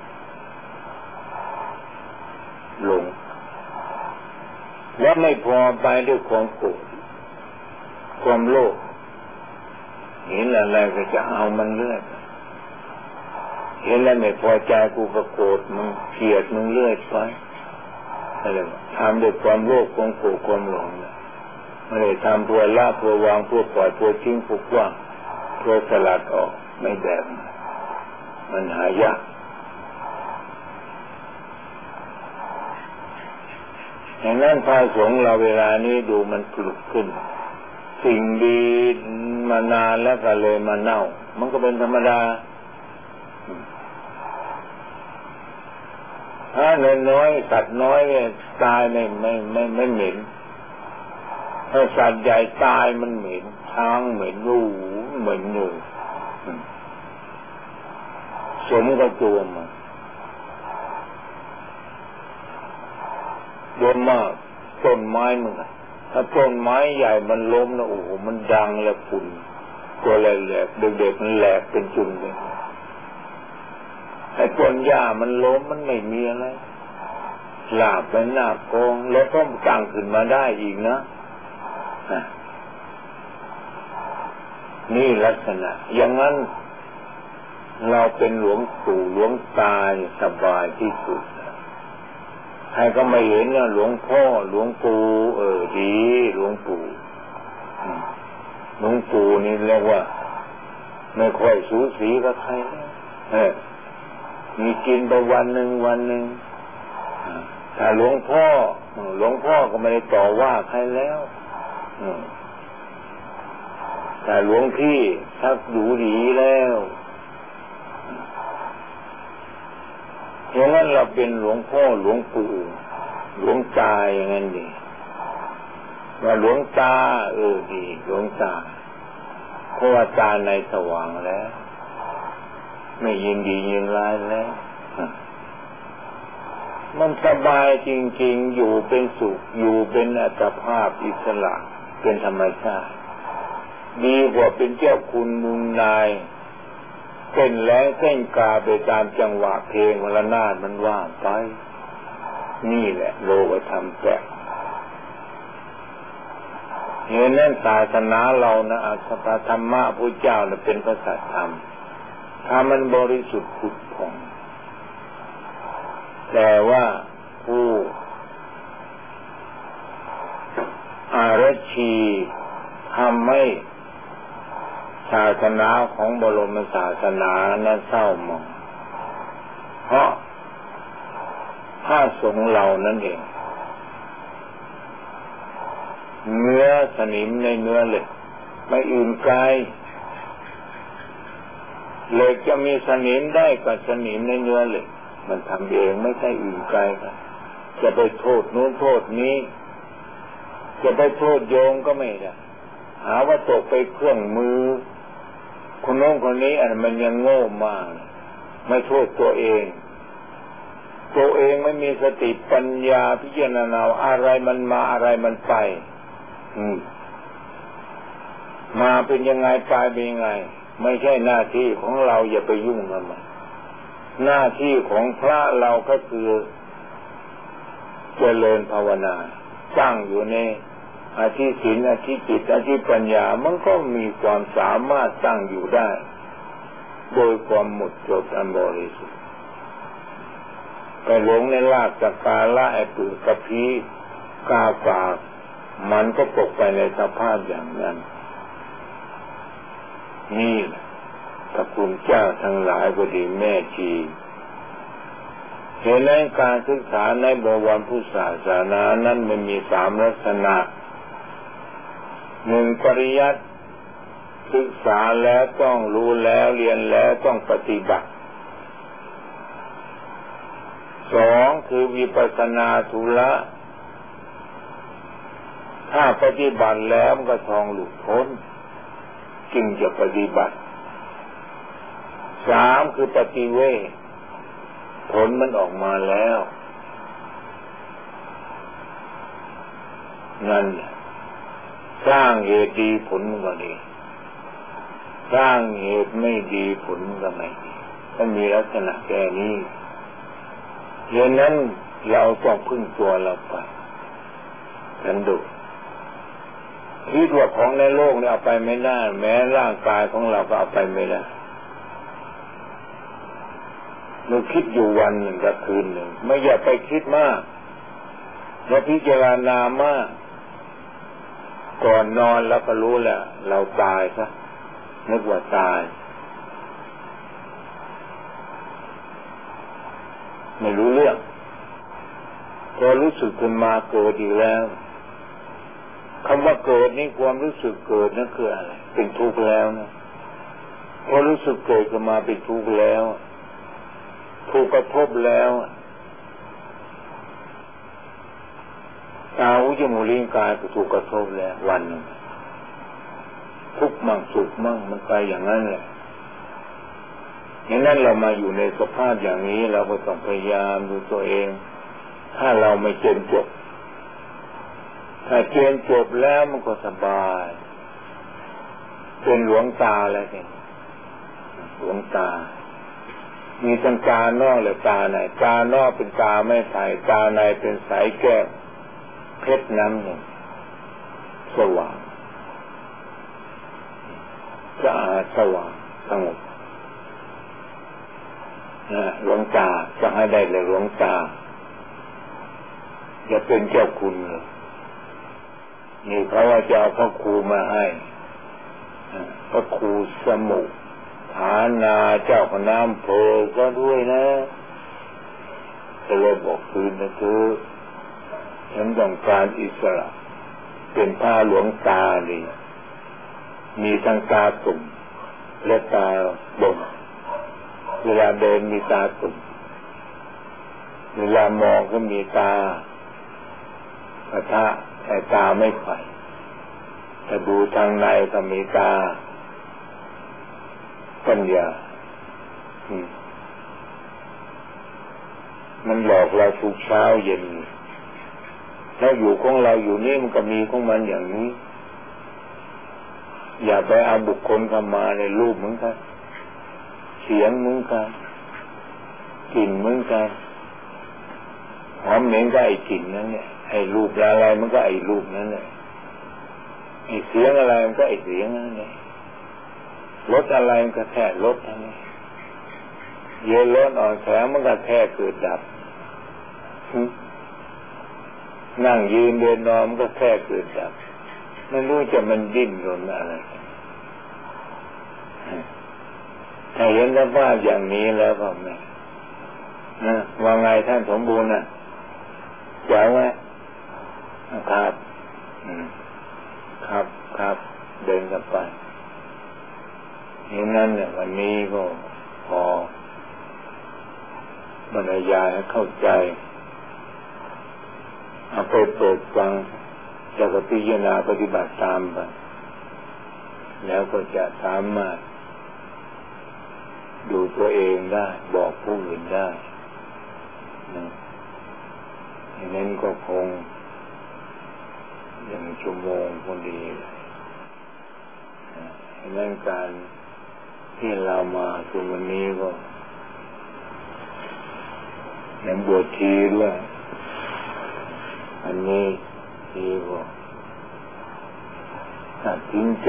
หลงแล้วไม่พอไปด้วยความโกรธความโลภเห็นอะไรก็จะเอามันเรื่อยเห็นแล้วไม่พอใจกูก็โกรธมึงเกลียดมึงเรื่อยไปอะไรทำด้วยความโลภความโกรธความหลงไม่ได้ทำเพื่อละเพื่อวางเพื่อปล่อยเพื่อทิ้งเพื่อว่างเพื่อสลัดออกไม่แบบมันหายากอย่างนั้นพระสงฆ์เราเวลานี้ดูมันปลุกขึ้นสิ่งดีมานานแล้วก็เลยมาเน่ามันก็เป็นธรรมดาถ้าน้อยสัตว์น้อยตายไม่เหม็นถ้าสัตว์ใหญ่ตายมันเหม็นช้างเหม็นรูเหม็นอยู่สมกับตัวมันโดนมากต้นไม้มึงถ้าต้นไม้ใหญ่มันล้มนะโอ้โหมันดังแล้วฝุ่นตัวแหลกๆเด็กๆมันแหลกเป็นจุ่มเลยไอ้ต้นหญ้ามันล้มมันไม่มีอะไรหลาบไปหน้ากองแล้วก็ตั้งขึ้นมาได้อีกนะนี่ลักษณะอย่างนั้นเราเป็นหลวงปู่หลวงตาสบายที่สุดใครก็ไม่เห็นนะหลวงพ่อหลวงปู่ดีหลวงปู่นี่เรียกว่าไม่ค่อยสูสีกับใครมีกินไปวันหนึ่งถ้าหลวงพ่อก็ไม่ได้ต่อว่าใครแล้วแต่หลวงพี่ทักดูดีแล้วอย่างนั้นเราเป็นหลวงพ่อหลวงปู่หลวงตาอย่างนั้นดีว่าหลวงตาดีหลวงตาเพราะว่าตาในสว่างแล้วไม่ยินดียินร้ายแล้วมันสบายจริงๆอยู่เป็นสุขอยู่เป็นอัตภาพอิสระเป็นธรรมชาติดีกว่าเป็นเจ้าคุณมุงนายเต้นแรงเต้นกาไปตามจังหวะเพลงระนาดมันว่างไปนี่แหละโลกธรรมแปลกเหตุนั้นศาสนาเรานะอัสสะธรรมะพระเจ้าน่ะเป็นพระสัจธรรมถ้ามันบริสุทธิ์ผุดผ่องแต่ว่าผู้อารัชชีทำให้ศาสนาของบรมศาสนานั้นเศร้าหมองเพราะพระสงฆ์เรานั่นเองเนื้อสนิมในเนื้อเหล็กไม่อื่นไกลเหล็กจะมีสนิมได้กับสนิมในเนื้อเหล็กมันทำเองไม่ใช่อื่นไกลกันจะไปโทษนู้นโทษนี้จะไปโทษโยงก็ไม่ได้หาว่าตกไปเครื่องมือคนโน้นคนนี้อันมันยังโง่มากไม่โทษตัวเองไม่มีสติปัญญาพิจารณาอะไรมันมาอะไรมันไปมาเป็นยังไงไปเป็นยังไงไม่ใช่หน้าที่ของเราอย่าไปยุ่งกับมันหน้าที่ของพระเราก็คือเจริญภาวนาตั้งอยู่ในอธิศีลอธิจิตอธิปัญญามันก็มีความสามารถตั้งอยู่ได้โดยความหมดจดอันบริสุทธิ์ไปหลงในลาภสักการะไอ้ปือกระพี้กาฝากมันก็ตกไปในสภาพอย่างนั้นนี่แหละพระคุณเจ้าทั้งหลายก็ดีแม่ชีเห็นในการศึกษาในบวรพุทธศาสนานั้นมันมี3ลักษณะ1ปริยัติศึกษาแล้วต้องรู้แล้วเรียนแล้วต้องปฏิบัติ2คือวิปัสสนาธุระถ้าปฏิบัติแล้วมันก็ทองหลุดพ้นจึงจะปฏิบัติ3คือปฏิเวทผลมันออกมาแล้วนั่นสร้างเหตุดีผลก็ดีสร้างเหตุไม่ดีผลก็ไม่ดีมันมีลักษณะแค่นี้ดังนั้นเราต้องพึ่งตัวเราไปกันดูคิดว่าของในโลกเนี่ยเอาไปไม่ได้แม้ร่างกายของเราก็เอาไปไม่ได้เราคิดอยู่วันหนึ่งกับคืนหนึ่งไม่อย่าไปคิดมากเราพิจารณามากก่อนนอนแล้วก็รู้แหละเราตายซะนึกว่าตายไม่รู้เรื่องพอรู้สึกขึ้นมาเกิดอีกแล้วคำว่าเกิดนี่ความรู้สึกเกิดนั่นคืออะไรเป็นทุกข์แล้วนะพอรู้สึกเกิดขึ้นมาเป็นทุกข์แล้วถูกกระทบแล้วตาหูจมูกลิ้นกายก็ถูกกระทบแล้ววันหนึ่งทุกข์มั่งสุขมั่งมันไปอย่างนั้นแหละอย่างนั้นเรามาอยู่ในสภาพอย่างนี้เราก็ต้องพยายามดูตัวเองถ้าเราไม่เจนจบถ้าเจนจบแล้วมันก็สบายเป็นหลวงตาแล้วนี่หลวงตามีทั้งตานอกและตาในตานอกเป็นตาไม้ไผ่ตาในเป็นสายแก้วเพชรน้ำหนึ่งสว่างสะอาดสว่างสงบหลวงตาจะให้ได้เลยหลวงตาอย่าเป็นเจ้าคุณเลยนี่เพราะว่าจะเอาพระครูมาให้พระครูสมุฐานาเจ้าคณะอำเภอก็ด้วยนะก็เลยบอกคืนนะคือฉันต้องการอิสระเป็นพระหลวงตานี่มีทั้งตาตุ่มและตาบ่งเวลาเดินมีตาตุ่มเวลามองก็มีตาปะทะแต่ตาไม่ไปถ้าดูทางในก็มีตาปัญญามันหลอกเราทุกเช้าเย็นแล้วอยู่ของเราอยู่นี่มันก็มีของมันอย่างนี้อย่าไปเอาบุคคลเข้ามาในรูปเหมือนกันเสียงเหมือนกันกลิ่นเหมือนกันหอมเหม็นก็ไอ้กลิ่นนั่นเนี่ยไอ้รูปอะไรมันก็ไอ้รูปนั่นแหละไอ้เสียงอะไรมันก็ไอ้เสียงนั่นแหละรสอะไรมันก็แค่รสนั่นแหละเย็นร้อนอ่อนแข็งมันก็แค่เกิดดับนั่งยืนเดินนอนมันก็แค่เกิดดับไม่รู้จะมันดิ้นรนอะไรถ้าเห็นสภาพอย่างนี้แล้วก็ไม่ว่าไงท่านสมบูรณ์น่ะเจ๋งไหมครับครับเดินกันไปนี่นั่นเนี่ยวันนี้ก็พอบรรยายให้เข้าใจเอาไปเปิดฟังจะก็พิจารณาปฏิบัติตามไปแล้วก็จะสามารถดูตัวเองได้บอกผู้อื่นได้อย่างนั้นก็คง1 ชั่วโมงพอดีอย่างนั้นการที่เรามาถึงวันนี้ก็ยังบวชทีด้วยอันนี้ทีก็ตัดสินใจ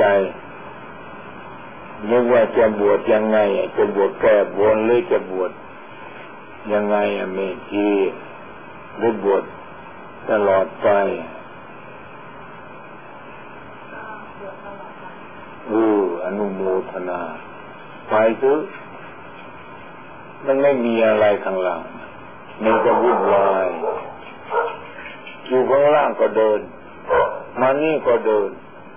นึกว่าจะบวชยังไงจะบวชแก้บนหรือจะบวชยังไงเมธีหรือบวชตลอดไปอนุโมทนาไปเถอะมันไม่มีอะไรข้างล่างมันก็วุ่นวายอยู่ข้างล่างก็เดินมานี่ก็เดิน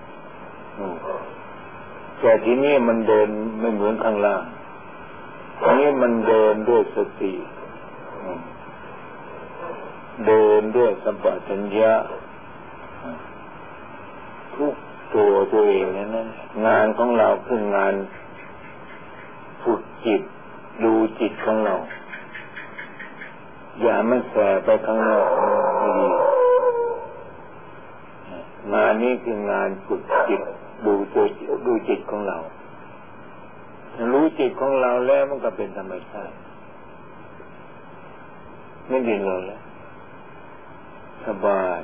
แต่ที่นี่มันเดินไม่เหมือนข้างล่างอันนี้มันเดินด้วยสติเดินด้วยสัมปชัญญะทุกตัวเองนั้นงานของเราคืองานฝึกจิตดูจิตของเราอย่ามันแสไปข้างนอกไม่ดีงานนี้คืองานฝึกจิตดูจิตของเรารู้จิตของเราแล้วมันก็เป็นธรรมชาติไม่ดิ้นรนแล้วสบาย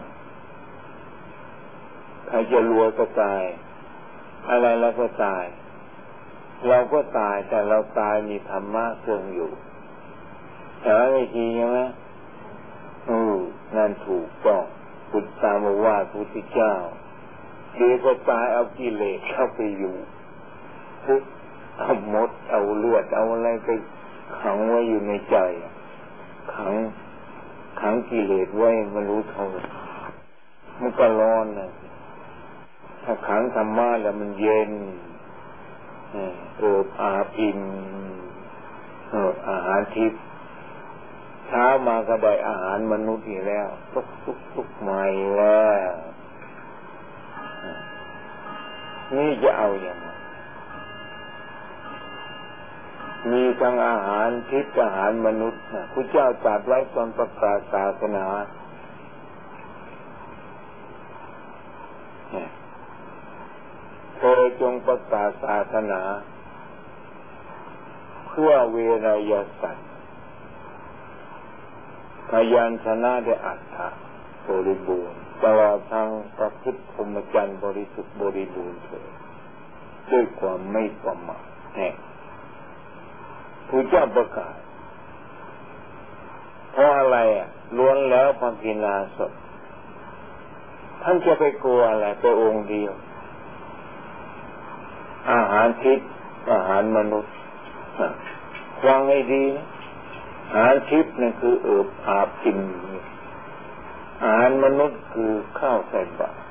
ใครจะรัวก็ตายอะไรเราก็ตายเราก็ตายแต่เราตายมีธรรมะเครื่องอยู่แต่ว่าไม่จริงใช่ไหมนั่นถูกต้องพุทธตามว่าพุทธเจ้าเดี๋ยวก็ตายเอากิเลสเข้าไปอยู่เอามดเอาเลือดเอาอะไรไปขังไว้อยู่ในใจขังกิเลสไว้ไม่รู้เท่ามันก็ร้อนนะถ้าขังธรรมะแล้วมันเย็นอาภิมอาหารทิพย์เช้ามาก็ได้อาหารมนุษย์อีกแล้วทุกใหม่แล้วนี่จะเอาอย่างไรมีทั้งอาหารทิพย์อาหารมนุษย์พระเจ้าตรัสไว้ตอนประกาศศาสนาเธอจงประกาศศาสนาเพื่อเวไนยสัตว์พยัญชนะได้อัตถะบริบูรณ์ตลอดทางประพฤติพรหมจรรย์บริสุทธิ์บริบูรณ์เถิดด้วยความไม่ประมาทพระเจ้าประกาศเพราะอะไรล้วนแล้วพระกิณาสพท่านจะไปกลัวอะไรไปองค์เดียวอาหารทิพย์อาหารมนุษย์ฟังให้ดีนะอาหารทิพย์นั่นคืออาบกินอาหารมนุษย์คือข้าวใส่บาตร